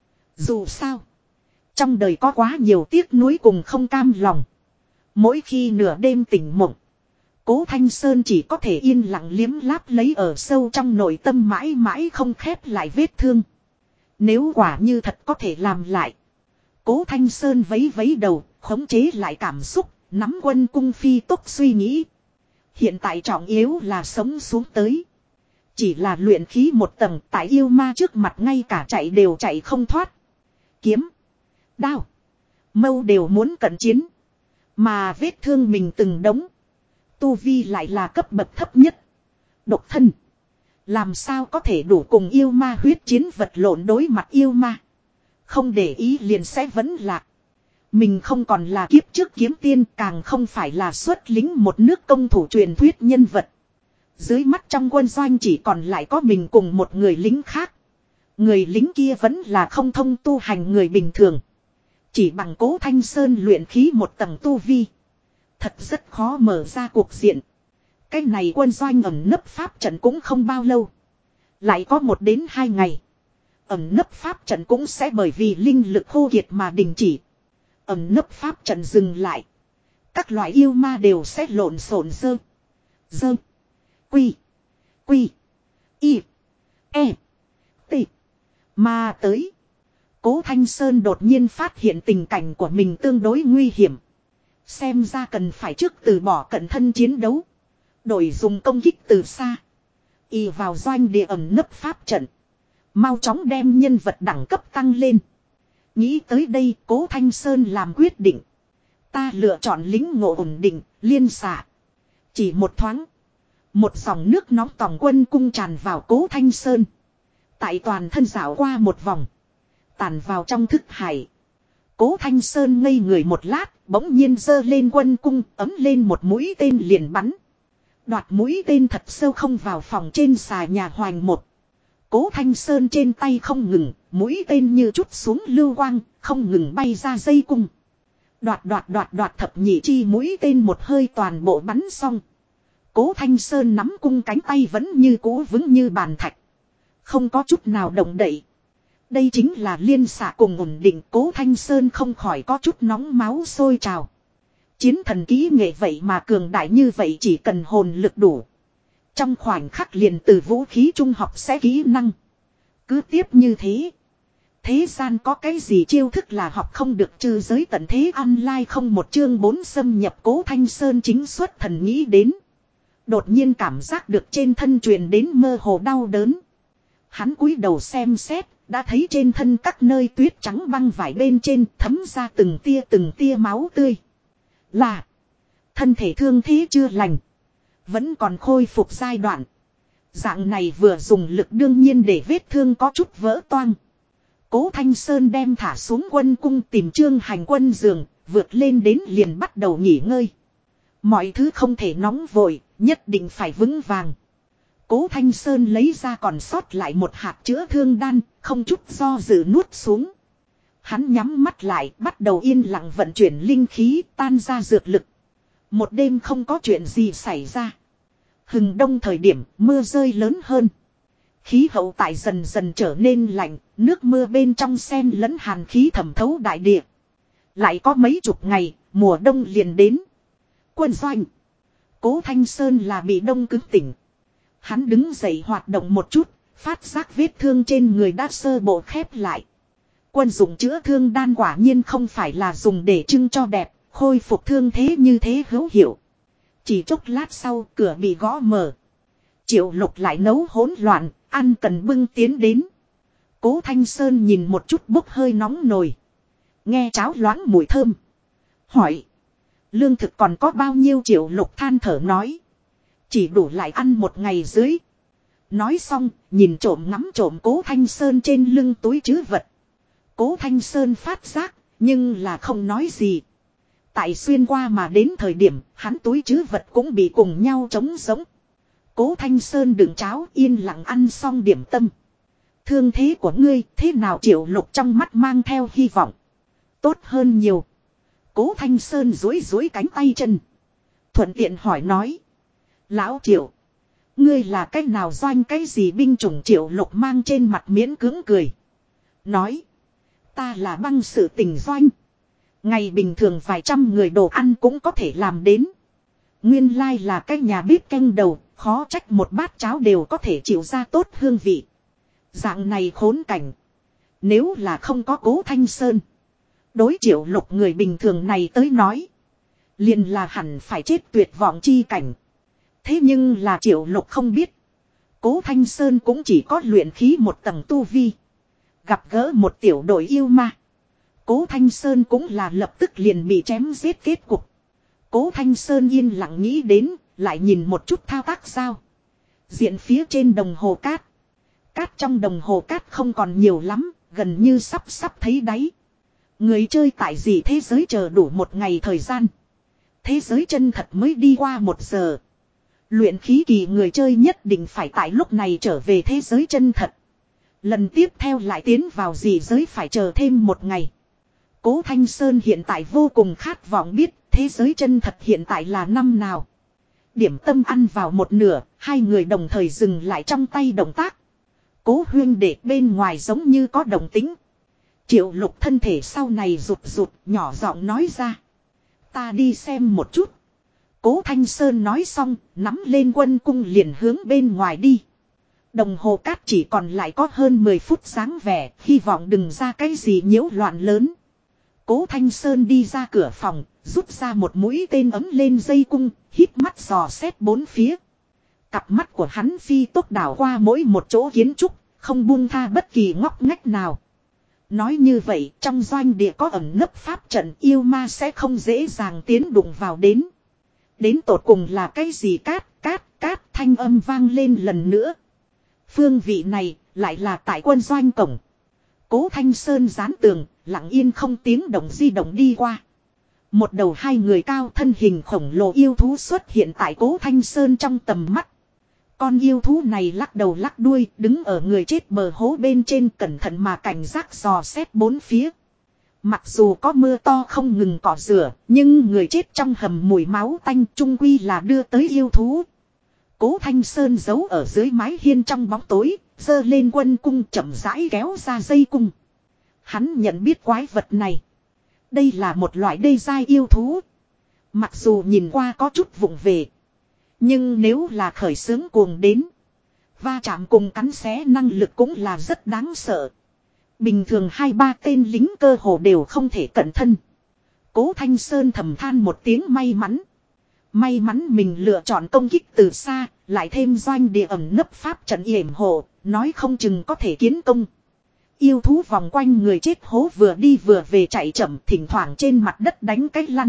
Dù sao, trong đời có quá nhiều tiếc nuối cùng không cam lòng. Mỗi khi nửa đêm tỉnh mộng, Cố Thanh Sơn chỉ có thể yên lặng liếm láp lấy ở sâu trong nội tâm mãi mãi không khép lại vết thương. Nếu quả như thật có thể làm lại. Cố Thanh Sơn vấy vấy đầu, khống chế lại cảm xúc, nắm quân cung phi tốc suy nghĩ. Hiện tại trọng yếu là sống xuống tới. Chỉ là luyện khí một tầng tại yêu ma trước mặt ngay cả chạy đều chạy không thoát. Kiếm, đao, mâu đều muốn cận chiến. Mà vết thương mình từng đống. Tu vi lại là cấp bậc thấp nhất. Độc thân. Làm sao có thể đủ cùng yêu ma huyết chiến vật lộn đối mặt yêu ma. Không để ý liền sẽ vẫn lạc. Mình không còn là kiếp trước kiếm tiên, càng không phải là xuất lính một nước công thủ truyền thuyết nhân vật. Dưới mắt trong quân doanh chỉ còn lại có mình cùng một người lính khác. Người lính kia vẫn là không thông tu hành người bình thường. Chỉ bằng Cố Thanh Sơn luyện khí một tầng tu vi. Thật rất khó mở ra cuộc diện. Cái này quân doanh ẩn nấp pháp trận cũng không bao lâu. Lại có 1 đến 2 ngày. Ẩn nấp pháp trận cũng sẽ bởi vì linh lực khô kiệt mà đình chỉ. Ẩn nấp pháp trận dừng lại. Các loại yêu ma đều sẽ lộn xộn dơ. Dơ. Quy. Quy. Y. E. T. Mà tới. Cố Thanh Sơn đột nhiên phát hiện tình cảnh của mình tương đối nguy hiểm. Xem ra cần phải trước từ bỏ cận thân chiến đấu. Đổi dùng công kích từ xa. Y vào doanh địa ẩn nấp pháp trận. Mau chóng đem nhân vật đẳng cấp tăng lên. Nghĩ tới đây Cố Thanh Sơn làm quyết định. Ta lựa chọn lính ngộ ổn định, liên xạ. Chỉ một thoáng. Một dòng nước nóng tòng quân cung tràn vào Cố Thanh Sơn. Tại toàn thân dạo qua một vòng. Tàn vào trong thức hải. Cố Thanh Sơn ngây người một lát, bỗng nhiên giơ lên quân cung, ấm lên một mũi tên liền bắn. Đoạt mũi tên thật sâu không vào phòng trên xà nhà hoành một. Cố Thanh Sơn trên tay không ngừng, mũi tên như chút xuống lưu quang, không ngừng bay ra dây cung. Đoạt thập nhị chi mũi tên một hơi toàn bộ bắn xong. Cố Thanh Sơn nắm cung cánh tay vẫn như cố vững như bàn thạch. Không có chút nào động đậy. Đây chính là liên xạ cùng ổn định. Cố Thanh Sơn không khỏi có chút nóng máu sôi trào. Chiến thần kỹ nghệ vậy mà cường đại như vậy chỉ cần hồn lực đủ. Trong khoảnh khắc liền từ vũ khí trung học sẽ kỹ năng. Cứ tiếp như thế. Thế gian có cái gì chiêu thức là học không được trừ giới tận thế online không một chương 4 xâm nhập Cố Thanh Sơn chính xuất thần nghĩ đến. Đột nhiên cảm giác được trên thân truyền đến mơ hồ đau đớn. Hắn cúi đầu xem xét, đã thấy trên thân các nơi tuyết trắng băng vải bên trên thấm ra từng tia máu tươi. Là thân thể thương thế chưa lành. Vẫn còn khôi phục giai đoạn. Dạng này vừa dùng lực đương nhiên để vết thương có chút vỡ toang. Cố Thanh Sơn đem thả xuống quân cung tìm Trương Hành Quân giường, vượt lên đến liền bắt đầu nghỉ ngơi. Mọi thứ không thể nóng vội, nhất định phải vững vàng. Cố Thanh Sơn lấy ra còn sót lại một hạt chữa thương đan, không chút do dự nuốt xuống. Hắn nhắm mắt lại, bắt đầu yên lặng vận chuyển linh khí, tan ra dược lực. Một đêm không có chuyện gì xảy ra. Hừng đông thời điểm, mưa rơi lớn hơn. Khí hậu tại dần dần trở nên lạnh, nước mưa bên trong xen lẫn hàn khí thẩm thấu đại địa. Lại có mấy chục ngày, mùa đông liền đến. Quân doanh. Cố Thanh Sơn là bị đông cứng tỉnh. Hắn đứng dậy hoạt động một chút, phát giác vết thương trên người đã sơ bộ khép lại. Quân dụng chữa thương đan quả nhiên không phải là dùng để trưng cho đẹp, khôi phục thương thế như thế hữu hiệu. Chỉ chốc lát sau cửa bị gõ mở. Triệu Lục lại nấu hỗn loạn, ăn cần bưng tiến đến. Cố Thanh Sơn nhìn một chút bốc hơi nóng nồi. Nghe cháo loãng mùi thơm. Hỏi. Lương thực còn có bao nhiêu? Triệu Lục than thở nói. Chỉ đủ lại ăn 1 ngày dưới. Nói xong, nhìn trộm ngắm trộm Cố Thanh Sơn trên lưng túi trữ vật. Cố Thanh Sơn phát giác, nhưng là không nói gì. Tại xuyên qua mà đến thời điểm, hắn túi trữ vật cũng bị cùng nhau trống giống. Cố Thanh Sơn đựng cháo yên lặng ăn xong điểm tâm. Thương thế của ngươi thế nào? Triệu Lục trong mắt mang theo hy vọng. Tốt hơn nhiều. Cố Thanh Sơn duỗi cánh tay chân. Thuận tiện hỏi nói. Lão Triệu. Ngươi là cách nào doanh cái gì binh chủng? Triệu Lục mang trên mặt miễn cưỡng cười. Nói. Ta là băng sự tình doanh. Ngày bình thường vài trăm người đồ ăn cũng có thể làm đến. Nguyên lai là cái nhà bếp canh đầu, khó trách một bát cháo đều có thể chịu ra tốt hương vị. Dạng này khốn cảnh. Nếu là không có Cố Thanh Sơn. Đối Triệu Lục người bình thường này tới nói. Liền là hẳn phải chết tuyệt vọng chi cảnh. Thế nhưng là Triệu Lục không biết. Cố Thanh Sơn cũng chỉ có luyện khí một tầng tu vi. Gặp gỡ một tiểu đội yêu ma. Cố Thanh Sơn cũng là lập tức liền bị chém giết kết cục. Cố Thanh Sơn yên lặng nghĩ đến, lại nhìn một chút thao tác sao. Diện phía trên đồng hồ cát. Cát trong đồng hồ cát không còn nhiều lắm, gần như sắp thấy đáy. Người chơi tại gì thế giới chờ đủ một ngày thời gian. Thế giới chân thật mới đi qua 1 giờ. Luyện khí kỳ người chơi nhất định phải tại lúc này trở về thế giới chân thật. Lần tiếp theo lại tiến vào dị giới phải chờ thêm 1 ngày. Cố Thanh Sơn hiện tại vô cùng khát vọng biết thế giới chân thật hiện tại là năm nào. Điểm tâm ăn vào một nửa, hai người đồng thời dừng lại trong tay động tác. Cố huyên để bên ngoài giống như có động tính. Triệu Lục thân thể sau này rụt nhỏ giọng nói ra. Ta đi xem một chút. Cố Thanh Sơn nói xong, nắm lên quân cung liền hướng bên ngoài đi. Đồng hồ cát chỉ còn lại có hơn 10 phút dáng vẻ, hy vọng đừng ra cái gì nhiễu loạn lớn. Cố Thanh Sơn đi ra cửa phòng, rút ra một mũi tên ấm lên dây cung, hít mắt dò xét bốn phía. Cặp mắt của hắn phi tốc đảo qua mỗi một chỗ kiến trúc, không buông tha bất kỳ ngóc ngách nào. Nói như vậy, trong doanh địa có ẩn nấp pháp trận yêu ma sẽ không dễ dàng tiến đụng vào đến. Đến tột cùng là cái gì cát thanh âm vang lên lần nữa. Phương vị này lại là tại quân doanh cổng. Cố Thanh Sơn dán tường, lặng yên không tiếng động di động đi qua. Một đầu hai người cao thân hình khổng lồ yêu thú xuất hiện tại Cố Thanh Sơn trong tầm mắt. Con yêu thú này lắc đầu lắc đuôi, đứng ở người chết bờ hố bên trên cẩn thận mà cảnh giác dò xét bốn phía. Mặc dù có mưa to không ngừng cỏ rửa, nhưng người chết trong hầm mùi máu tanh trung quy là đưa tới yêu thú. Cố Thanh Sơn giấu ở dưới mái hiên trong bóng tối, giơ lên quân cung chậm rãi kéo ra dây cung. Hắn nhận biết quái vật này. Đây là một loại đê giai yêu thú. Mặc dù nhìn qua có chút vụng về. Nhưng nếu là khởi xướng cuồng đến. Va chạm cùng cắn xé năng lực cũng là rất đáng sợ. Bình thường 2-3 tên lính cơ hồ đều không thể cẩn thân. Cố Thanh Sơn thầm than một tiếng may mắn. May mắn mình lựa chọn công kích từ xa, lại thêm doanh địa ẩn nấp pháp trận yểm hộ, nói không chừng có thể kiến công. Yêu thú vòng quanh người chết hố vừa đi vừa về chạy chậm, thỉnh thoảng trên mặt đất đánh cái lăn.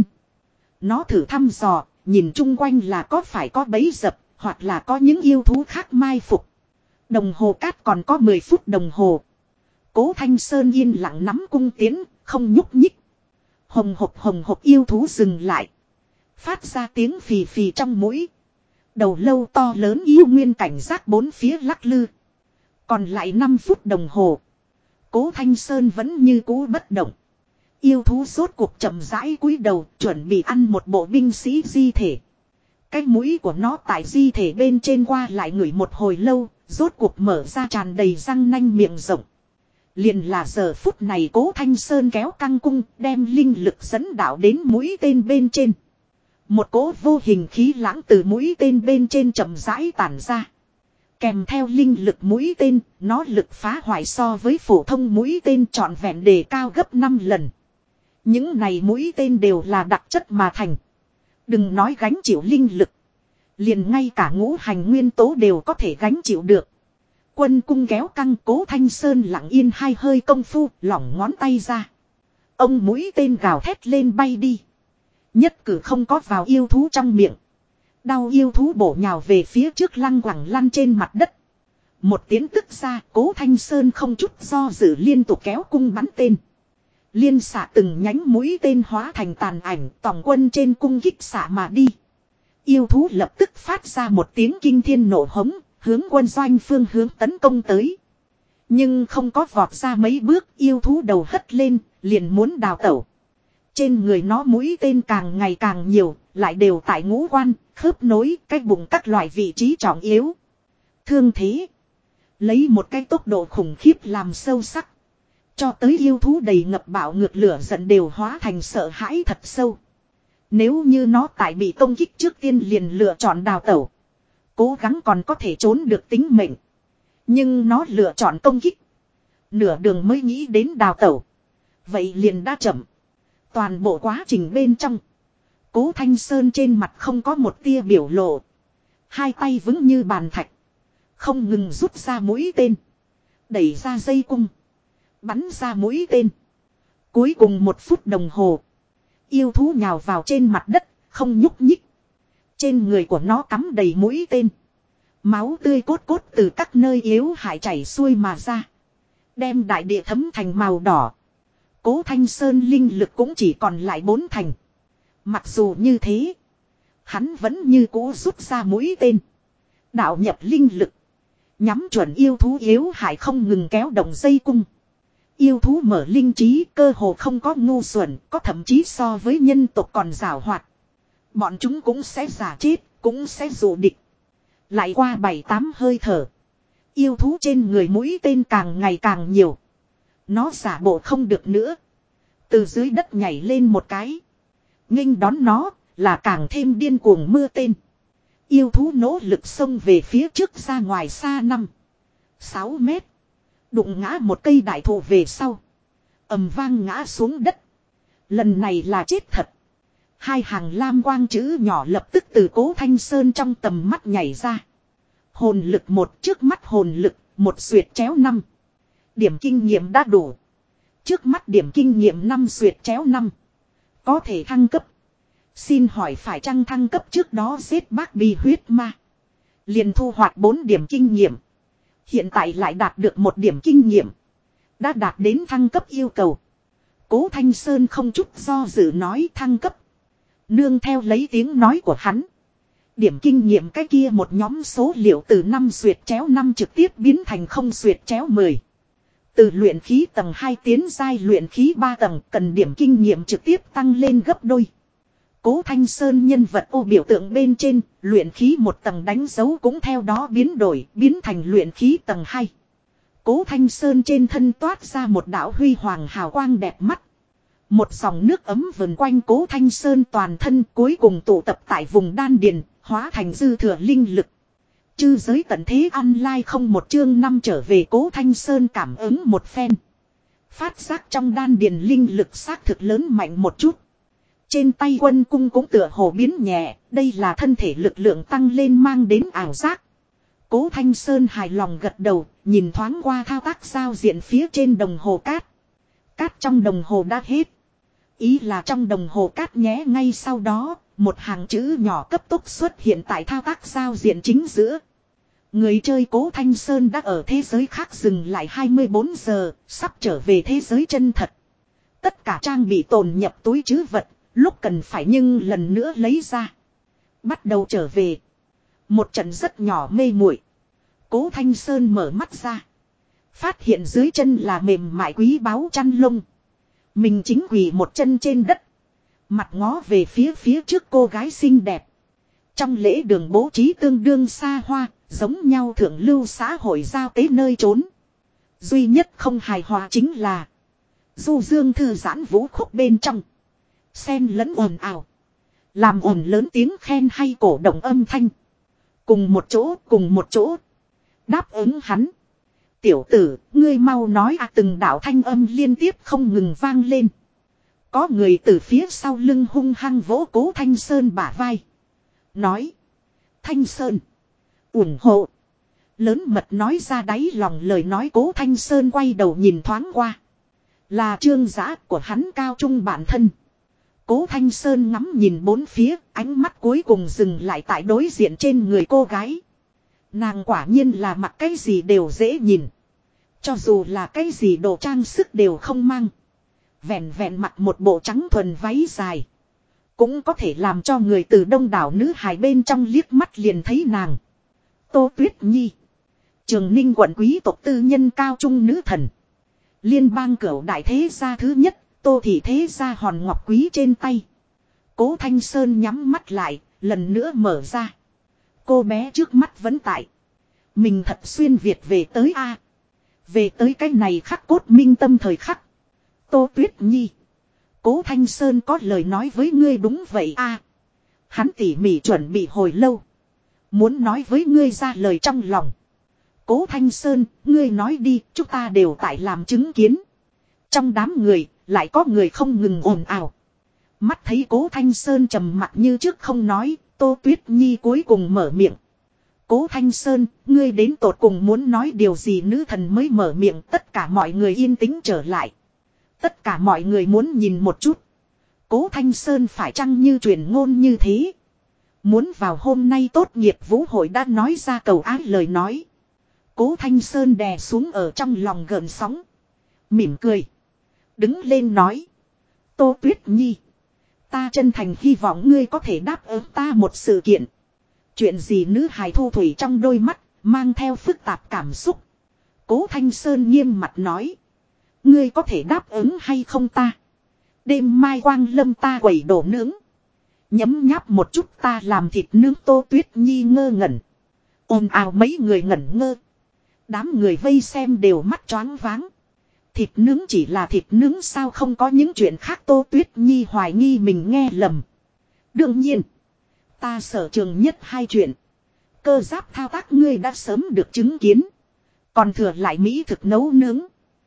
Nó thử thăm dò, nhìn chung quanh là có phải có bẫy dập, hoặc là có những yêu thú khác mai phục. Đồng hồ cát còn có 10 phút đồng hồ. Cố Thanh Sơn yên lặng nắm cung tiến, không nhúc nhích. Hồng hộc yêu thú dừng lại. Phát ra tiếng phì phì trong mũi. Đầu lâu to lớn yêu nguyên cảnh giác bốn phía lắc lư. Còn lại 5 phút đồng hồ. Cố Thanh Sơn vẫn như cũ bất động. Yêu thú rốt cuộc chậm rãi cúi đầu chuẩn bị ăn một bộ binh sĩ di thể. Cái mũi của nó tại di thể bên trên qua lại ngửi một hồi lâu, rốt cuộc mở ra tràn đầy răng nanh miệng rộng. Liền là giờ phút này Cố Thanh Sơn kéo căng cung đem linh lực dẫn đạo đến mũi tên bên trên. Một cỗ vô hình khí lãng từ mũi tên bên trên chậm rãi tản ra. Kèm theo linh lực mũi tên, nó lực phá hoại so với phổ thông mũi tên trọn vẹn đề cao gấp 5 lần. Những này mũi tên đều là đặc chất mà thành. Đừng nói gánh chịu linh lực. Liền ngay cả ngũ hành nguyên tố đều có thể gánh chịu được. Quân cung kéo căng Cố Thanh Sơn lặng yên hai hơi công phu, lỏng ngón tay ra. Ông mũi tên gào thét lên bay đi. Nhất cử không có vào yêu thú trong miệng. Đau yêu thú bổ nhào về phía trước lăn quẳng lăn trên mặt đất. Một tiếng tức ra Cố Thanh Sơn không chút do dự liên tục kéo cung bắn tên. Liên xạ từng nhánh mũi tên hóa thành tàn ảnh tòng quân trên cung kích xạ mà đi. Yêu thú lập tức phát ra một tiếng kinh thiên nổ hống, hướng quân doanh phương hướng tấn công tới. Nhưng không có vọt ra mấy bước yêu thú đầu hất lên, liền muốn đào tẩu. Trên người nó mũi tên càng ngày càng nhiều, lại đều tại ngũ quan, khớp nối, cái bụng các loại vị trí trọng yếu. Thương thế. Lấy một cái tốc độ khủng khiếp làm sâu sắc. Cho tới yêu thú đầy ngập bạo ngược lửa giận đều hóa thành sợ hãi thật sâu. Nếu như nó tại bị công kích trước tiên liền lựa chọn đào tẩu. Cố gắng còn có thể trốn được tính mệnh. Nhưng nó lựa chọn công kích. Nửa đường mới nghĩ đến đào tẩu. Vậy liền đã chậm. Toàn bộ quá trình bên trong. Cố Thanh Sơn trên mặt không có một tia biểu lộ. Hai tay vững như bàn thạch. Không ngừng rút ra mũi tên. Đẩy ra dây cung. Bắn ra mũi tên. Cuối cùng 1 phút đồng hồ. Yêu thú nhào vào trên mặt đất. Không nhúc nhích. Trên người của nó cắm đầy mũi tên. Máu tươi cốt cốt từ các nơi yếu hại chảy xuôi mà ra. Đem đại địa thấm thành màu đỏ. Cố Thanh Sơn linh lực cũng chỉ còn lại 4 thành. Mặc dù như thế. Hắn vẫn như cũ rút ra mũi tên. Đạo nhập linh lực. Nhắm chuẩn yêu thú yếu hại không ngừng kéo động dây cung. Yêu thú mở linh trí cơ hồ không có ngu xuẩn. Có thậm chí so với nhân tộc còn giảo hoạt. Bọn chúng cũng sẽ giả chết. Cũng sẽ dụ địch. Lại qua 7-8 hơi thở. Yêu thú trên người mũi tên càng ngày càng nhiều. Nó giả bộ không được nữa. Từ dưới đất nhảy lên một cái. Nghênh đón nó là càng thêm điên cuồng mưa tên. Yêu thú nỗ lực xông về phía trước ra ngoài xa 5-6 mét. Đụng ngã một cây đại thụ về sau. Ầm vang ngã xuống đất. Lần này là chết thật. Hai hàng lam quang chữ nhỏ lập tức từ Cố Thanh Sơn trong tầm mắt nhảy ra. Hồn lực 1 trước mắt hồn lực 1 xuyệt chéo 5. Điểm kinh nghiệm đã đủ. Trước mắt điểm kinh nghiệm 5 xuyệt chéo 5. Có thể thăng cấp. Xin hỏi phải chăng thăng cấp trước đó giết bác bì huyết ma. Liền thu hoạch 4 điểm kinh nghiệm. Hiện tại lại đạt được 1 điểm kinh nghiệm. Đã đạt đến thăng cấp yêu cầu. Cố Thanh Sơn không chút do dự nói thăng cấp. Nương theo lấy tiếng nói của hắn. Điểm kinh nghiệm cái kia một nhóm số liệu từ 5 xuyệt chéo 5 trực tiếp biến thành 0 xuyệt chéo 10. Từ luyện khí tầng 2 tiến giai luyện khí 3 tầng cần điểm kinh nghiệm trực tiếp tăng lên gấp đôi. Cố Thanh Sơn nhân vật ô biểu tượng bên trên, luyện khí 1 tầng đánh dấu cũng theo đó biến đổi, biến thành luyện khí tầng 2. Cố Thanh Sơn trên thân toát ra một đạo huy hoàng hào quang đẹp mắt. Một dòng nước ấm vần quanh Cố Thanh Sơn toàn thân cuối cùng tụ tập tại vùng đan điền, hóa thành dư thừa linh lực. Chư giới tận thế online không một chương 5 trở về Cố Thanh Sơn cảm ứng một phen. Phát giác trong đan điền linh lực xác thực lớn mạnh một chút. Trên tay quân cung cũng tựa hồ biến nhẹ, đây là thân thể lực lượng tăng lên mang đến ảo giác. Cố Thanh Sơn hài lòng gật đầu, nhìn thoáng qua thao tác giao diện phía trên đồng hồ cát. Cát trong đồng hồ đã hết. Ý là trong đồng hồ cát nhé ngay sau đó, một hàng chữ nhỏ cấp tốc xuất hiện tại thao tác giao diện chính giữa. Người chơi Cố Thanh Sơn đã ở thế giới khác dừng lại 24 giờ, sắp trở về thế giới chân thật. Tất cả trang bị tồn nhập túi trữ vật, lúc cần phải nhưng lần nữa lấy ra. Bắt đầu trở về. Một trận rất nhỏ mê muội. Cố Thanh Sơn mở mắt ra. Phát hiện dưới chân là mềm mại quý báu chăn lông. Mình chính quỳ một chân trên đất. Mặt ngó về phía trước cô gái xinh đẹp. Trong lễ đường bố trí tương đương xa hoa, giống nhau thượng lưu xã hội giao tế nơi trốn. Duy nhất không hài hòa chính là du dương thư giãn vũ khúc bên trong. Xen lẫn ồn ào. Làm ồn lớn tiếng khen hay cổ động âm thanh. Cùng một chỗ. Đáp ứng hắn. Tiểu tử, ngươi mau nói từng đạo thanh âm liên tiếp không ngừng vang lên. Có người từ phía sau lưng hung hăng vỗ Cố Thanh Sơn bả vai. Nói. Thanh Sơn. Ủng hộ. Lớn mật nói ra đáy lòng lời nói Cố Thanh Sơn quay đầu nhìn thoáng qua. Là Trương Giã của hắn cao trung bản thân. Cố Thanh Sơn ngắm nhìn bốn phía, ánh mắt cuối cùng dừng lại tại đối diện trên người cô gái. Nàng quả nhiên là mặc cái gì đều dễ nhìn. Cho dù là cái gì đồ trang sức đều không mang. Vẹn vẹn mặc một bộ trắng thuần váy dài. Cũng có thể làm cho người từ đông đảo nữ hài bên trong liếc mắt liền thấy nàng. Tô Tuyết Nhi. Trường Ninh quận quý tộc tư nhân cao trung nữ thần. Liên bang cửu đại thế gia thứ nhất, Tô thị thế gia hòn ngọc quý trên tay. Cố Thanh Sơn nhắm mắt lại, lần nữa mở ra. Cô bé trước mắt vẫn tại. Mình thật xuyên Việt về tới A. Về tới cái này khắc cốt minh tâm thời khắc. Tô Tuyết Nhi. Cố Thanh Sơn có lời nói với ngươi đúng vậy a. Hắn tỉ mỉ chuẩn bị hồi lâu. Muốn nói với ngươi ra lời trong lòng. Cố Thanh Sơn, ngươi nói đi, chúng ta đều tại làm chứng kiến. Trong đám người, lại có người không ngừng ồn ào. Mắt thấy Cố Thanh Sơn trầm mặc như trước không nói, Tô Tuyết Nhi cuối cùng mở miệng. Cố Thanh Sơn, ngươi đến tột cùng muốn nói điều gì? Nữ thần mới mở miệng, tất cả mọi người yên tĩnh trở lại. Tất cả mọi người muốn nhìn một chút. Cố Thanh Sơn phải chăng như truyền ngôn như thế? Muốn vào hôm nay tốt nghiệp vũ hội đã nói ra cầu ái lời nói. Cố Thanh Sơn đè xuống ở trong lòng gợn sóng. Mỉm cười. Đứng lên nói. Tô Tuyết Nhi. Ta chân thành hy vọng ngươi có thể đáp ứng ta một sự kiện. Chuyện gì? Nữ hài thu thủy trong đôi mắt, mang theo phức tạp cảm xúc. Cố Thanh Sơn nghiêm mặt nói. Ngươi có thể đáp ứng hay không ta? Đêm mai quang lâm ta quẩy đồ nướng. Nhấm nháp một chút ta làm thịt nướng. Tô Tuyết Nhi ngơ ngẩn. Ồn ào mấy người ngẩn ngơ. Đám người vây xem đều mắt choáng váng. Thịt nướng chỉ là thịt nướng sao, không có những chuyện khác? Tô Tuyết Nhi hoài nghi mình nghe lầm. Đương nhiên. Ta sở trường nhất hai chuyện. Cơ giáp thao tác ngươi đã sớm được chứng kiến. Còn thừa lại mỹ thực nấu nướng.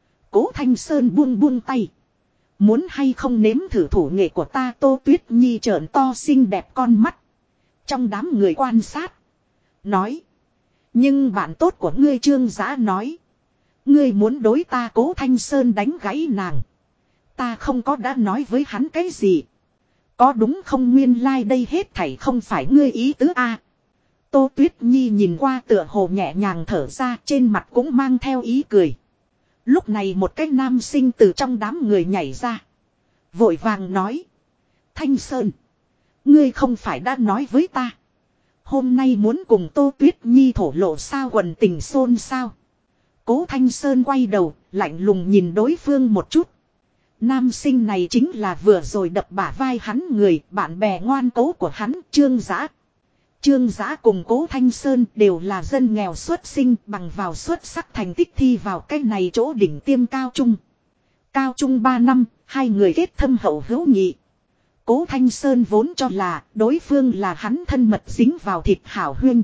Cố Thanh Sơn buông buông tay. Muốn hay không nếm thử thủ nghệ của ta? Tô Tuyết Nhi trợn to xinh đẹp con mắt. Trong đám người quan sát. Nói. Nhưng bạn tốt của ngươi Trương Giã nói. Ngươi muốn đối ta. Cố Thanh Sơn đánh gãy nàng. Ta không có đã nói với hắn cái gì. Có đúng không? Nguyên lai đây hết thảy không phải ngươi ý tứ a. Tô Tuyết Nhi nhìn qua tựa hồ nhẹ nhàng thở ra, trên mặt cũng mang theo ý cười. Lúc này một cái nam sinh từ trong đám người nhảy ra. Vội vàng nói. Thanh Sơn. Ngươi không phải đã nói với ta. Hôm nay muốn cùng Tô Tuyết Nhi thổ lộ sao? Quần tình xôn xao. Cố Thanh Sơn quay đầu, lạnh lùng nhìn đối phương một chút. Nam sinh này chính là vừa rồi đập bả vai hắn người, bạn bè ngoan cố của hắn, Trương Giã. Trương Giã cùng Cố Thanh Sơn đều là dân nghèo xuất sinh, bằng vào xuất sắc thành tích thi vào cái này chỗ đỉnh tiêm cao trung. Cao trung 3 năm, hai người kết thâm hậu hữu nghị. Cố Thanh Sơn vốn cho là đối phương là hắn thân mật dính vào thịt hảo huynh.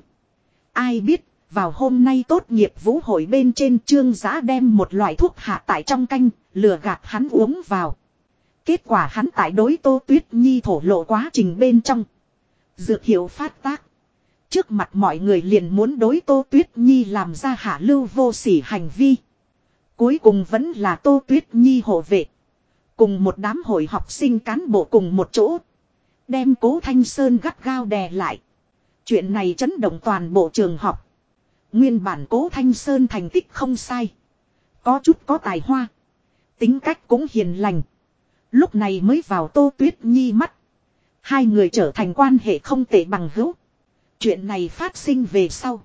Ai biết, vào hôm nay tốt nghiệp vũ hội bên trên, Trương Giã đem một loại thuốc hạ tại trong canh, lừa gạt hắn uống vào. Kết quả hắn tại đối Tô Tuyết Nhi thổ lộ quá trình bên trong. Dược hiệu phát tác. Trước mặt mọi người liền muốn đối Tô Tuyết Nhi làm ra hạ lưu vô sỉ hành vi. Cuối cùng vẫn là Tô Tuyết Nhi hộ vệ. Cùng một đám hội học sinh cán bộ cùng một chỗ. Đem Cố Thanh Sơn gắt gao đè lại. Chuyện này chấn động toàn bộ trường học. Nguyên bản Cố Thanh Sơn thành tích không sai. Có chút có tài hoa. Tính cách cũng hiền lành. Lúc này mới vào Tô Tuyết Nhi mắt. Hai người trở thành quan hệ không tệ bằng hữu. Chuyện này phát sinh về sau.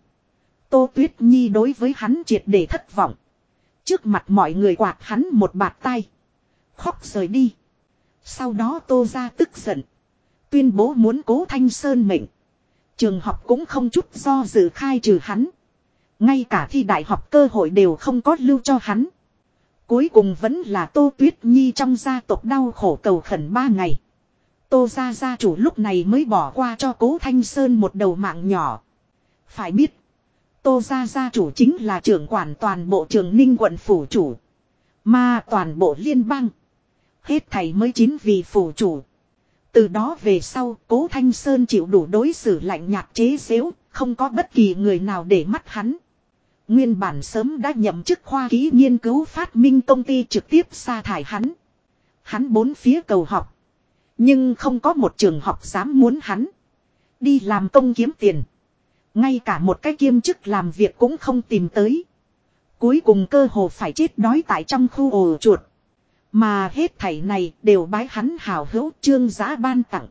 Tô Tuyết Nhi đối với hắn triệt để thất vọng. Trước mặt mọi người quạt hắn một bạt tai. Khóc rời đi. Sau đó Tô ra tức giận. Tuyên bố muốn Cố Thanh Sơn mệnh. Trường học cũng không chút do dự khai trừ hắn. Ngay cả thi đại học cơ hội đều không có lưu cho hắn. Cuối cùng vẫn là Tô Tuyết Nhi trong gia tộc đau khổ cầu khẩn 3 ngày. Tô gia gia chủ lúc này mới bỏ qua cho Cố Thanh Sơn một đầu mạng nhỏ. Phải biết, Tô gia gia chủ chính là trưởng quản toàn bộ Trường Ninh quận phủ chủ. Mà toàn bộ liên bang. Hết thảy mới 9 vị phủ chủ. Từ đó về sau, Cố Thanh Sơn chịu đủ đối xử lạnh nhạt chế giễu, không có bất kỳ người nào để mắt hắn. Nguyên bản sớm đã nhậm chức khoa kỹ nghiên cứu phát minh công ty trực tiếp sa thải hắn. Hắn bốn phía cầu học. Nhưng không có một trường học dám muốn hắn. Đi làm công kiếm tiền. Ngay cả một cái kiêm chức làm việc cũng không tìm tới. Cuối cùng cơ hồ phải chết đói tại trong khu ổ chuột. Mà hết thảy này đều bái hắn hảo hữu Trương Giã ban tặng.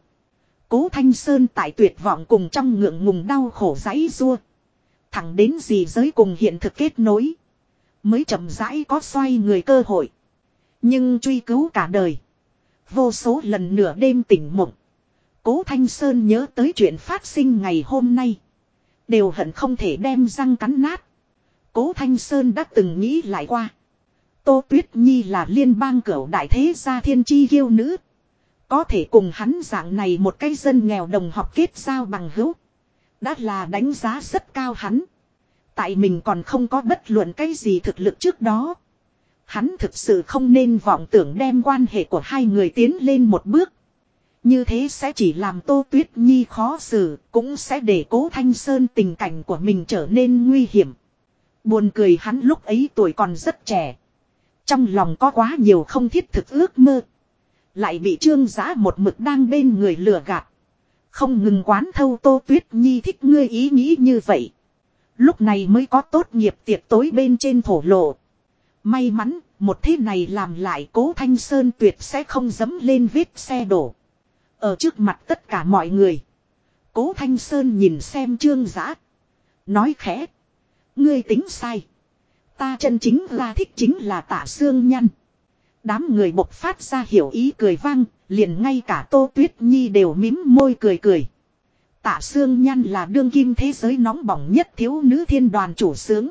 Cố Thanh Sơn tại tuyệt vọng cùng trong ngượng ngùng đau khổ giãy giụa. Thẳng đến gì giới cùng hiện thực kết nối. Mới chậm rãi có xoay người cơ hội. Nhưng truy cứu cả đời. Vô số lần nửa đêm tỉnh mộng. Cố Thanh Sơn nhớ tới chuyện phát sinh ngày hôm nay. Đều hận không thể đem răng cắn nát. Cố Thanh Sơn đã từng nghĩ lại qua. Tô Tuyết Nhi là liên bang cửu đại thế gia thiên chi kiêu nữ. Có thể cùng hắn dạng này một cái dân nghèo đồng học kết giao bằng hữu. Đã là đánh giá rất cao hắn. Tại mình còn không có bất luận cái gì thực lực trước đó. Hắn thực sự không nên vọng tưởng đem quan hệ của hai người tiến lên một bước. Như thế sẽ chỉ làm Tô Tuyết Nhi khó xử, cũng sẽ để Cố Thanh Sơn tình cảnh của mình trở nên nguy hiểm. Buồn cười hắn lúc ấy tuổi còn rất trẻ. Trong lòng có quá nhiều không thiết thực ước mơ. Lại bị Trương Giã một mực đang bên người lừa gạt. Không ngừng quán thâu Tô Tuyết Nhi thích ngươi ý nghĩ như vậy. Lúc này mới có tốt nghiệp tiệc tối bên trên thổ lộ. May mắn, một thế này làm lại Cố Thanh Sơn tuyệt sẽ không dẫm lên vết xe đổ. Ở trước mặt tất cả mọi người. Cố Thanh Sơn nhìn xem Trương Giã. Nói khẽ. Ngươi tính sai. Ta chân chính là thích chính là Tạ Sương Nhăn. Đám người bộc phát ra hiểu ý cười vang. Liền ngay cả Tô Tuyết Nhi đều mím môi cười cười. Tạ Sương Nhăn là đương kim thế giới nóng bỏng nhất thiếu nữ thiên đoàn chủ sướng.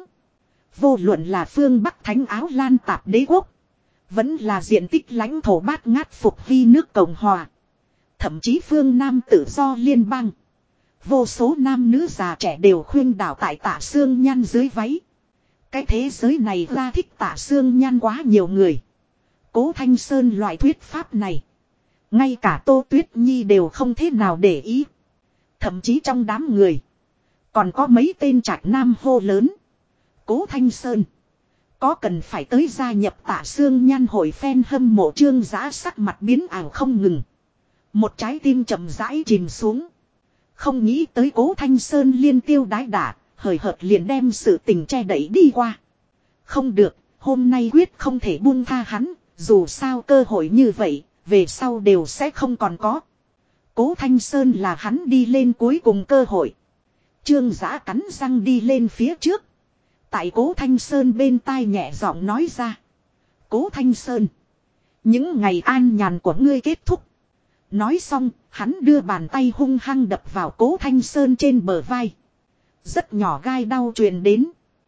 Vô luận là phương Bắc Thánh Áo Lan Tạp Đế Quốc. Vẫn là diện tích lãnh thổ bát ngát phục vi nước Cộng Hòa. Thậm chí phương Nam tự do liên bang. Vô số nam nữ già trẻ đều khuyên đảo tại Tạ Sương Nhăn dưới váy. Cái thế giới này ra thích Tạ Sương Nhăn quá nhiều người. Cố Thanh Sơn loại thuyết pháp này. Ngay cả Tô Tuyết Nhi đều không thế nào để ý. Thậm chí trong đám người. Còn có mấy tên trạch nam hô lớn. Cố Thanh Sơn. Có cần phải tới gia nhập Tạ Sương Nhăn hội fan hâm mộ Trương Giã sắc mặt biến ảo không ngừng. Một trái tim chậm rãi chìm xuống. Không nghĩ tới Cố Thanh Sơn liên tiêu đái đả, hời hợt liền đem sự tình che đẩy đi qua. Không được, hôm nay quyết không thể buông tha hắn, dù sao cơ hội như vậy, về sau đều sẽ không còn có. Cố Thanh Sơn là hắn đi lên cuối cùng cơ hội. Trương Giã cắn răng đi lên phía trước. Tại Cố Thanh Sơn bên tai nhẹ giọng nói ra. Cố Thanh Sơn. Những ngày an nhàn của ngươi kết thúc. Nói xong, hắn đưa bàn tay hung hăng đập vào Cố Thanh Sơn trên bờ vai. Rất nhỏ gai đau truyền đến.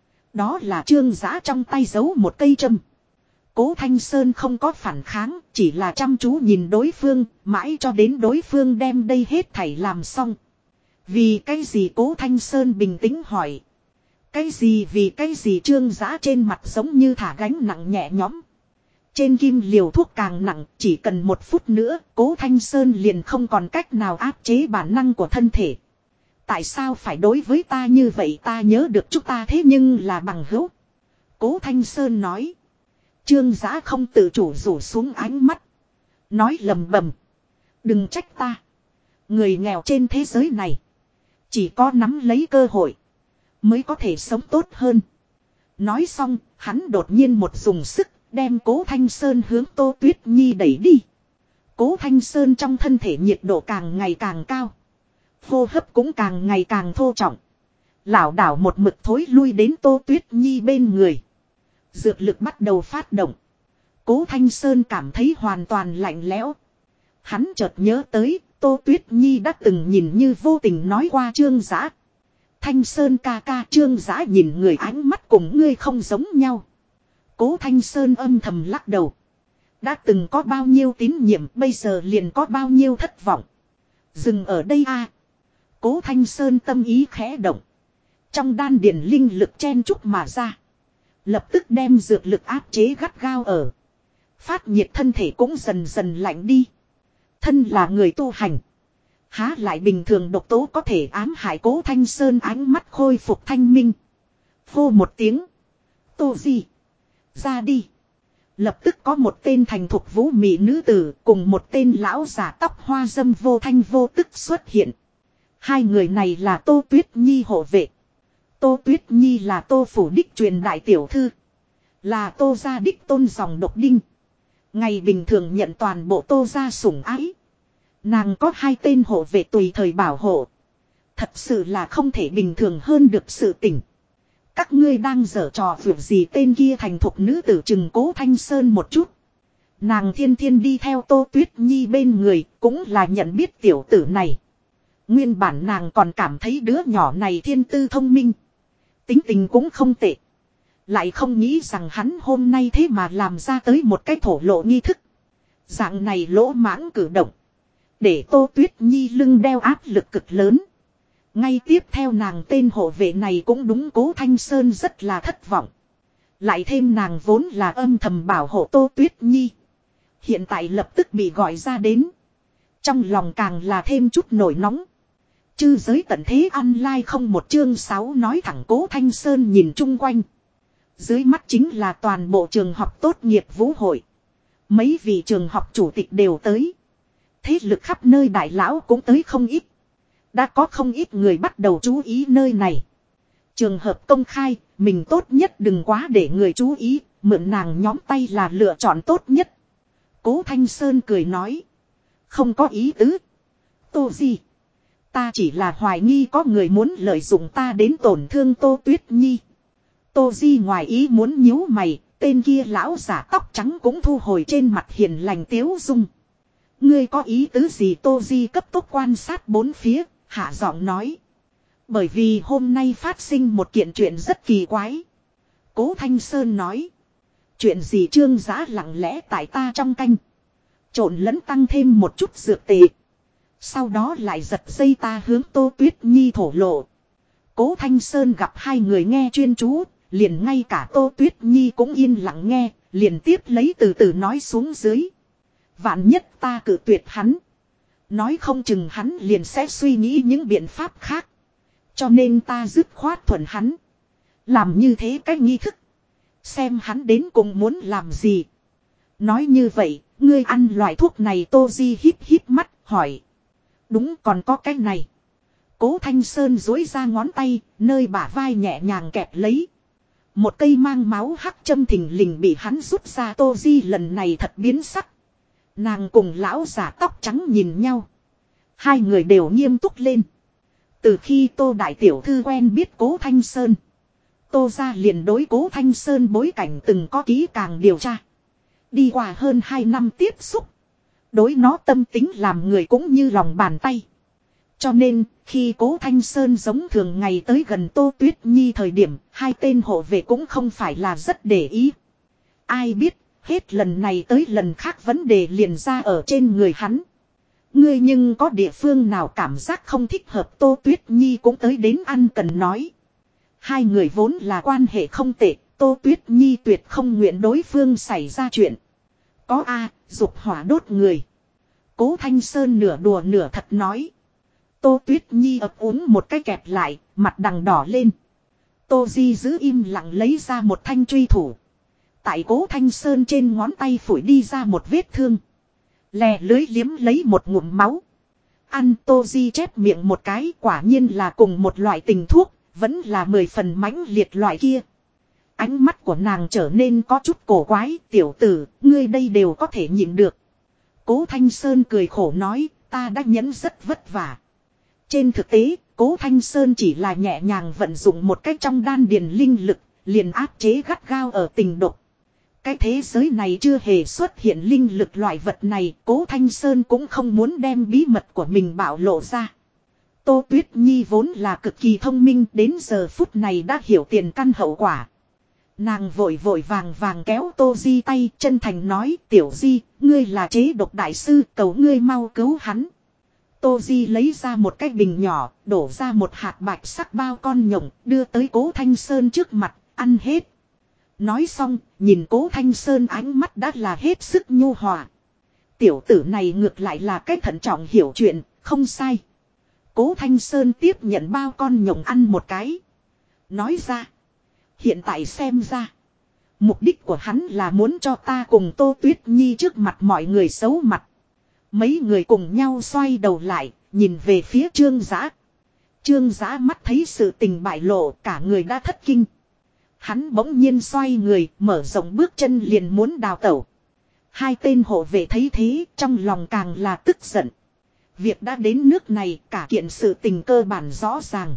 Đó là Trương Giã trong tay giấu một cây châm. Cố Thanh Sơn không có phản kháng, chỉ là chăm chú nhìn đối phương, mãi cho đến đối phương đem đây hết thảy làm xong. Vì cái gì Cố Thanh Sơn bình tĩnh hỏi. Cái gì vì cái gì Trương Giã trên mặt giống như thả gánh nặng nhẹ nhõm. Trên kim liều thuốc càng nặng, chỉ cần 1 phút nữa, Cố Thanh Sơn liền không còn cách nào áp chế bản năng của thân thể. Tại sao phải đối với ta như vậy, ta nhớ được chúng ta thế nhưng là bằng hữu. Cố Thanh Sơn nói. Trương Giã không tự chủ rủ xuống ánh mắt. Nói lầm bầm. Đừng trách ta. Người nghèo trên thế giới này. Chỉ có nắm lấy cơ hội. Mới có thể sống tốt hơn. Nói xong, hắn đột nhiên một dùng sức. Đem Cố Thanh Sơn hướng Tô Tuyết Nhi đẩy đi. Cố Thanh Sơn trong thân thể nhiệt độ càng ngày càng cao. Hô hấp cũng càng ngày càng thô trọng. Lảo đảo một mực thối lui đến Tô Tuyết Nhi bên người. Dược lực bắt đầu phát động. Cố Thanh Sơn cảm thấy hoàn toàn lạnh lẽo. Hắn chợt nhớ tới Tô Tuyết Nhi đã từng nhìn như vô tình nói qua Trương Giã. Thanh Sơn ca ca, Trương Giã nhìn người ánh mắt cùng ngươi không giống nhau. Cố Thanh Sơn âm thầm lắc đầu. Đã từng có bao nhiêu tín nhiệm, bây giờ liền có bao nhiêu thất vọng. Dừng ở đây a. Cố Thanh Sơn tâm ý khẽ động. Trong đan điền linh lực chen chúc mà ra. Lập tức đem dược lực áp chế gắt gao ở. Phát nhiệt thân thể cũng dần dần lạnh đi. Thân là người tu hành. Há lại bình thường độc tố có thể ám hại Cố Thanh Sơn, ánh mắt khôi phục thanh minh. Hô một tiếng. Tô gì? Ra đi. Lập tức có một tên thành thục vũ mị nữ tử cùng một tên lão giả tóc hoa dâm vô thanh vô tức xuất hiện. Hai người này là Tô Tuyết Nhi hộ vệ. Tô Tuyết Nhi là Tô phủ đích truyền đại tiểu thư. Là Tô gia đích tôn dòng độc đinh. Ngày bình thường nhận toàn bộ Tô gia sủng ái. Nàng có 2 tên hộ vệ tùy thời bảo hộ. Thật sự là không thể bình thường hơn được sự tỉnh. Các ngươi đang giở trò việc gì? Tên kia thành thục nữ tử chừng Cố Thanh Sơn một chút. Nàng thiên thiên đi theo Tô Tuyết Nhi bên người, cũng là nhận biết tiểu tử này. Nguyên bản nàng còn cảm thấy đứa nhỏ này thiên tư thông minh. Tính tình cũng không tệ. Lại không nghĩ rằng hắn hôm nay thế mà làm ra tới một cái thổ lộ nghi thức. Dạng này lỗ mãng cử động. Để Tô Tuyết Nhi lưng đeo áp lực cực lớn. Ngay tiếp theo nàng tên hộ vệ này cũng đúng Cố Thanh Sơn rất là thất vọng. Lại thêm nàng vốn là âm thầm bảo hộ Tô Tuyết Nhi. Hiện tại lập tức bị gọi ra đến. Trong lòng càng là thêm chút nổi nóng. Chư giới tận thế online không một chương 6 nói thẳng Cố Thanh Sơn nhìn chung quanh. Dưới mắt chính là toàn bộ trường học tốt nghiệp vũ hội. Mấy vị trường học chủ tịch đều tới. Thế lực khắp nơi đại lão cũng tới không ít. Đã có không ít người bắt đầu chú ý nơi này. Trường hợp công khai, mình tốt nhất đừng quá để người chú ý, mượn nàng nhóm tay là lựa chọn tốt nhất. Cố Thanh Sơn cười nói. Không có ý tứ. Tô Di. Ta chỉ là hoài nghi có người muốn lợi dụng ta đến tổn thương Tô Tuyết Nhi. Tô Di ngoài ý muốn nhíu mày, tên kia lão giả tóc trắng cũng thu hồi trên mặt hiền lành tiếu dung. Ngươi có ý tứ gì? Tô Di cấp tốc quan sát bốn phía, hạ giọng nói. Bởi vì hôm nay phát sinh một kiện chuyện rất kỳ quái. Cố Thanh Sơn nói. Chuyện gì? Trương Giã lặng lẽ tại ta trong canh. Trộn lẫn tăng thêm một chút dược tệ. Sau đó lại giật dây ta hướng Tô Tuyết Nhi thổ lộ. Cố Thanh Sơn gặp hai người nghe chuyên chú, liền ngay cả Tô Tuyết Nhi cũng yên lặng nghe, liền tiếp lấy từ từ nói xuống dưới. Vạn nhất ta cự tuyệt hắn. Nói không chừng hắn liền sẽ suy nghĩ những biện pháp khác. Cho nên ta dứt khoát thuận hắn. Làm như thế cái nghi thức. Xem hắn đến cùng muốn làm gì. Nói như vậy, ngươi ăn loại thuốc này? Tô Di híp híp mắt, hỏi. Đúng, còn có cái này. Cố Thanh Sơn duỗi ra ngón tay, nơi bả vai nhẹ nhàng kẹp lấy. Một cây mang máu hắc châm thình lình bị hắn rút ra. Tô Di lần này thật biến sắc. Nàng cùng lão giả tóc trắng nhìn nhau. Hai người đều nghiêm túc lên. Từ khi Tô Đại Tiểu Thư quen biết Cố Thanh Sơn, Tô gia liền đối Cố Thanh Sơn bối cảnh từng có kỹ càng điều tra. Đi qua hơn 2 năm tiếp xúc, đối nó tâm tính làm người cũng như lòng bàn tay. Cho nên, khi Cố Thanh Sơn giống thường ngày tới gần Tô Tuyết Nhi thời điểm, hai tên hộ vệ cũng không phải là rất để ý. Ai biết, hết lần này tới lần khác vấn đề liền ra ở trên người hắn. Ngươi nhưng có địa phương nào cảm giác không thích hợp? Tô Tuyết Nhi cũng tới đến ăn cần nói. Hai người vốn là quan hệ không tệ, Tô Tuyết Nhi tuyệt không nguyện đối phương xảy ra chuyện. Có dục hỏa đốt người. Cố Thanh Sơn nửa đùa nửa thật nói. Tô Tuyết Nhi ấp úng một cái kẹp lại, mặt đằng đỏ lên. Tô Di giữ im lặng lấy ra một thanh truy thủ. Tại Cố Thanh Sơn trên ngón tay phủi đi ra một vết thương. Lè lưới liếm lấy một ngụm máu. Ăn. Tô Di chép miệng một cái, quả nhiên là cùng một loại tình thuốc, vẫn là 10 phần mãnh liệt loại kia. Ánh mắt của nàng trở nên có chút cổ quái. Tiểu tử, ngươi đây đều có thể nhịn được. Cố Thanh Sơn cười khổ nói, ta đã nhẫn rất vất vả. Trên thực tế, Cố Thanh Sơn chỉ là nhẹ nhàng vận dụng một cách trong đan điền linh lực, liền áp chế gắt gao ở tình độc. Cái thế giới này chưa hề xuất hiện linh lực loại vật này, Cố Thanh Sơn cũng không muốn đem bí mật của mình bạo lộ ra. Tô Tuyết Nhi vốn là cực kỳ thông minh, đến giờ phút này đã hiểu tiền căn hậu quả. Nàng vội vội vàng vàng kéo Tô Di tay, chân thành nói, Tiểu Di, ngươi là chế độc đại sư, cầu ngươi mau cứu hắn. Tô Di lấy ra một cái bình nhỏ, đổ ra một hạt bạch sắc bao con nhộng, đưa tới Cố Thanh Sơn trước mặt, ăn hết. Nói xong, nhìn Cố Thanh Sơn ánh mắt đã là hết sức nhu hòa. Tiểu tử này ngược lại là cái thận trọng hiểu chuyện, không sai. Cố Thanh Sơn tiếp nhận bao con nhộng ăn một cái. Nói ra. Hiện tại xem ra. Mục đích của hắn là muốn cho ta cùng Tô Tuyết Nhi trước mặt mọi người xấu mặt. Mấy người cùng nhau xoay đầu lại, nhìn về phía Trương Giã. Trương Giã mắt thấy sự tình bại lộ, cả người đã thất kinh. Hắn bỗng nhiên xoay người, mở rộng bước chân liền muốn đào tẩu. Hai tên hộ vệ thấy thế, trong lòng càng là tức giận. Việc đã đến nước này, cả kiện sự tình cơ bản rõ ràng.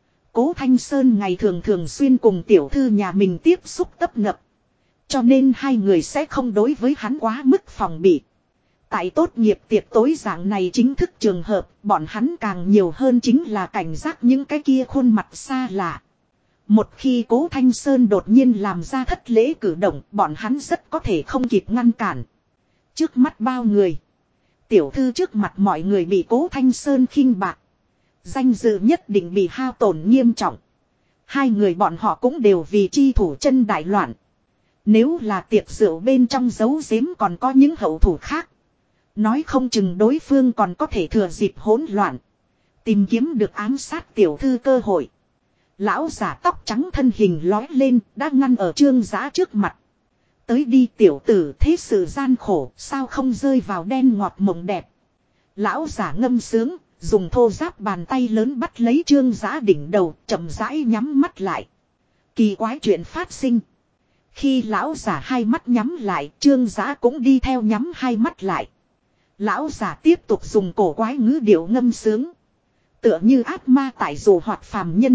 Cố Thanh Sơn ngày thường xuyên cùng tiểu thư nhà mình tiếp xúc tấp nập. Cho nên hai người sẽ không đối với hắn quá mức phòng bị. Tại tốt nghiệp tiệc tối dạng này chính thức trường hợp, bọn hắn càng nhiều hơn chính là cảnh giác những cái kia khuôn mặt xa lạ. Một khi Cố Thanh Sơn đột nhiên làm ra thất lễ cử động, bọn hắn rất có thể không kịp ngăn cản. Trước mắt bao người, tiểu thư trước mặt mọi người bị Cố Thanh Sơn khinh bạc. Danh dự nhất định bị hao tổn nghiêm trọng. Hai người bọn họ cũng đều vì chi thủ chân đại loạn. Nếu là tiệc rượu bên trong giấu giếm còn có những hậu thủ khác. Nói không chừng đối phương còn có thể thừa dịp hỗn loạn. Tìm kiếm được ám sát tiểu thư cơ hội. Lão giả tóc trắng thân hình lói lên đã ngăn ở Trương Giã trước mặt. Tới đi tiểu tử, thế sự gian khổ sao không rơi vào đen ngọt mộng đẹp. Lão giả ngâm sướng, dùng thô giáp bàn tay lớn bắt lấy Trương Giã đỉnh đầu, chậm rãi nhắm mắt lại. Kỳ quái chuyện phát sinh. Khi lão giả hai mắt nhắm lại, Trương Giã cũng đi theo nhắm hai mắt lại. Lão giả tiếp tục dùng cổ quái ngữ điệu ngâm sướng. Tựa như ác ma tại dù hoặc phàm nhân.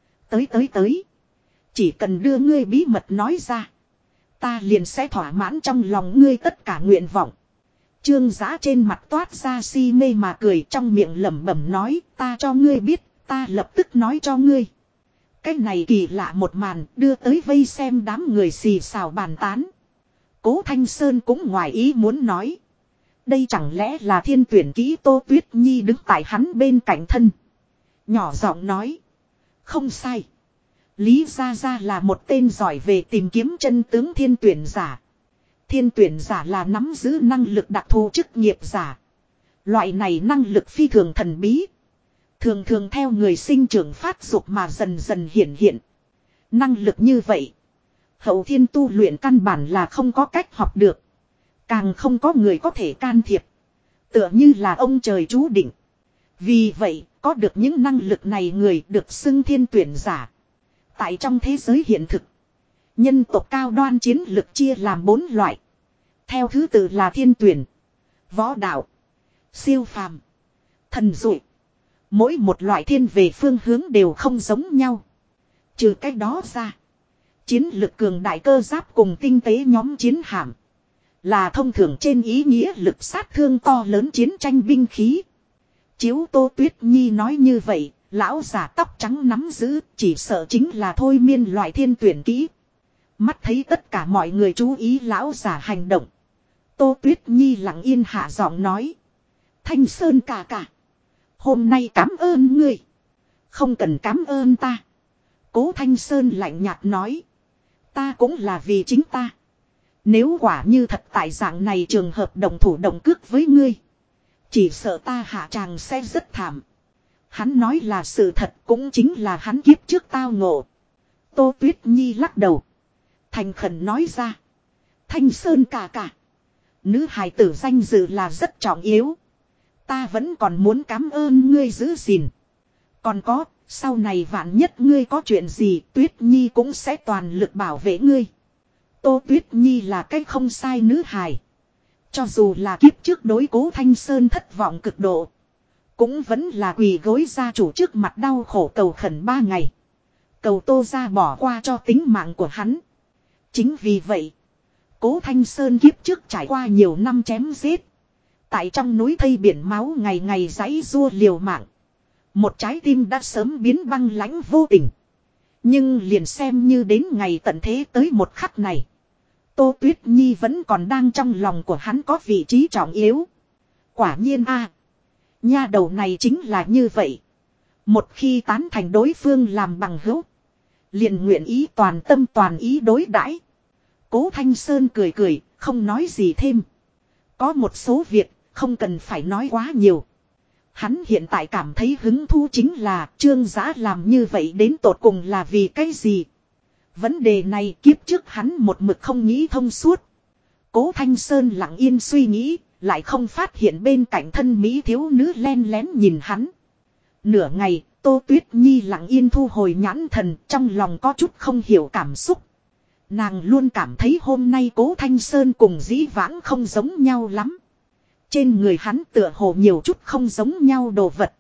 Tới. Chỉ cần đưa ngươi bí mật nói ra. Ta liền sẽ thỏa mãn trong lòng ngươi tất cả nguyện vọng. Trương Giã trên mặt toát ra si mê mà cười, trong miệng lẩm bẩm nói, ta cho ngươi biết, ta lập tức nói cho ngươi. Cái này kỳ lạ một màn đưa tới vây xem đám người xì xào bàn tán. Cố Thanh Sơn cũng ngoài ý muốn nói. Đây chẳng lẽ là thiên tuyển kỹ Tô Tuyết Nhi đứng tại hắn bên cạnh thân. Nhỏ giọng nói. Không sai. Lý Gia Gia là một tên giỏi về tìm kiếm chân tướng thiên tuyển giả. Thiên tuyển giả là nắm giữ năng lực đặc thù chức nghiệp giả. Loại này năng lực phi thường thần bí. Thường thường theo người sinh trưởng phát dục mà dần dần hiển hiện. Năng lực như vậy. Hậu thiên tu luyện căn bản là không có cách học được. Càng không có người có thể can thiệp. Tựa như là ông trời chú định. Vì vậy, có được những năng lực này người được xưng thiên tuyển giả. Tại trong thế giới hiện thực, nhân tộc cao đoan chiến lực chia làm 4 loại. Theo thứ tự là thiên tuyển, võ đạo, siêu phàm, thần dụ. Mỗi một loại thiên về phương hướng đều không giống nhau. Trừ cách đó ra, chiến lực cường đại cơ giáp cùng tinh tế nhóm chiến hạm là thông thường trên ý nghĩa lực sát thương to lớn chiến tranh binh khí. Chiếu Tô Tuyết Nhi nói như vậy, lão giả tóc trắng nắm giữ chỉ sợ chính là thôi miên loại thiên tuyển kỹ. Mắt thấy tất cả mọi người chú ý lão giả hành động. Tô Tuyết Nhi lặng yên hạ giọng nói. Thanh Sơn ca ca. Hôm nay cảm ơn ngươi. Không cần cảm ơn ta. Cố Thanh Sơn lạnh nhạt nói. Ta cũng là vì chính ta. Nếu quả như thật tại dạng này trường hợp đồng thủ đồng cước với ngươi. Chỉ sợ ta hạ tràng sẽ rất thảm. Hắn nói là sự thật cũng chính là hắn kiếp trước tao ngộ. Tô Tuyết Nhi lắc đầu. Thành khẩn nói ra. Thanh Sơn ca ca. Nữ hài tử danh dự là rất trọng yếu. Ta vẫn còn muốn cảm ơn ngươi giữ gìn. Còn có, sau này vạn nhất ngươi có chuyện gì Tuyết Nhi cũng sẽ toàn lực bảo vệ ngươi. Tô Tuyết Nhi là cái không sai nữ hài. Cho dù là kiếp trước đối Cố Thanh Sơn thất vọng cực độ. Cũng vẫn là quỳ gối gia chủ trước mặt đau khổ cầu khẩn 3 ngày. Cầu Tô ra bỏ qua cho tính mạng của hắn. Chính vì vậy, Cố Thanh Sơn kiếp trước trải qua nhiều năm chém giết. Tại trong núi thây biển máu ngày ngày giãy giụa liều mạng. Một trái tim đã sớm biến băng lãnh vô tình. Nhưng liền xem như đến ngày tận thế tới một khắc này. Tô Tuyết Nhi vẫn còn đang trong lòng của hắn có vị trí trọng yếu. Quả nhiên a, nha đầu này chính là như vậy. Một khi tán thành đối phương làm bằng hữu, liền nguyện ý toàn tâm toàn ý đối đãi. Cố Thanh Sơn cười cười, không nói gì thêm. Có một số việc, không cần phải nói quá nhiều. Hắn hiện tại cảm thấy hứng thú chính là Trương Giã làm như vậy đến tột cùng là vì cái gì. Vấn đề này kiếp trước hắn một mực không nghĩ thông suốt. Cố Thanh Sơn lặng yên suy nghĩ, lại không phát hiện bên cạnh thân mỹ thiếu nữ len lén nhìn hắn. Nửa ngày, Tô Tuyết Nhi lặng yên thu hồi nhãn thần, trong lòng có chút không hiểu cảm xúc. Nàng luôn cảm thấy hôm nay Cố Thanh Sơn cùng dĩ vãng không giống nhau lắm. Trên người hắn tựa hồ nhiều chút không giống nhau đồ vật.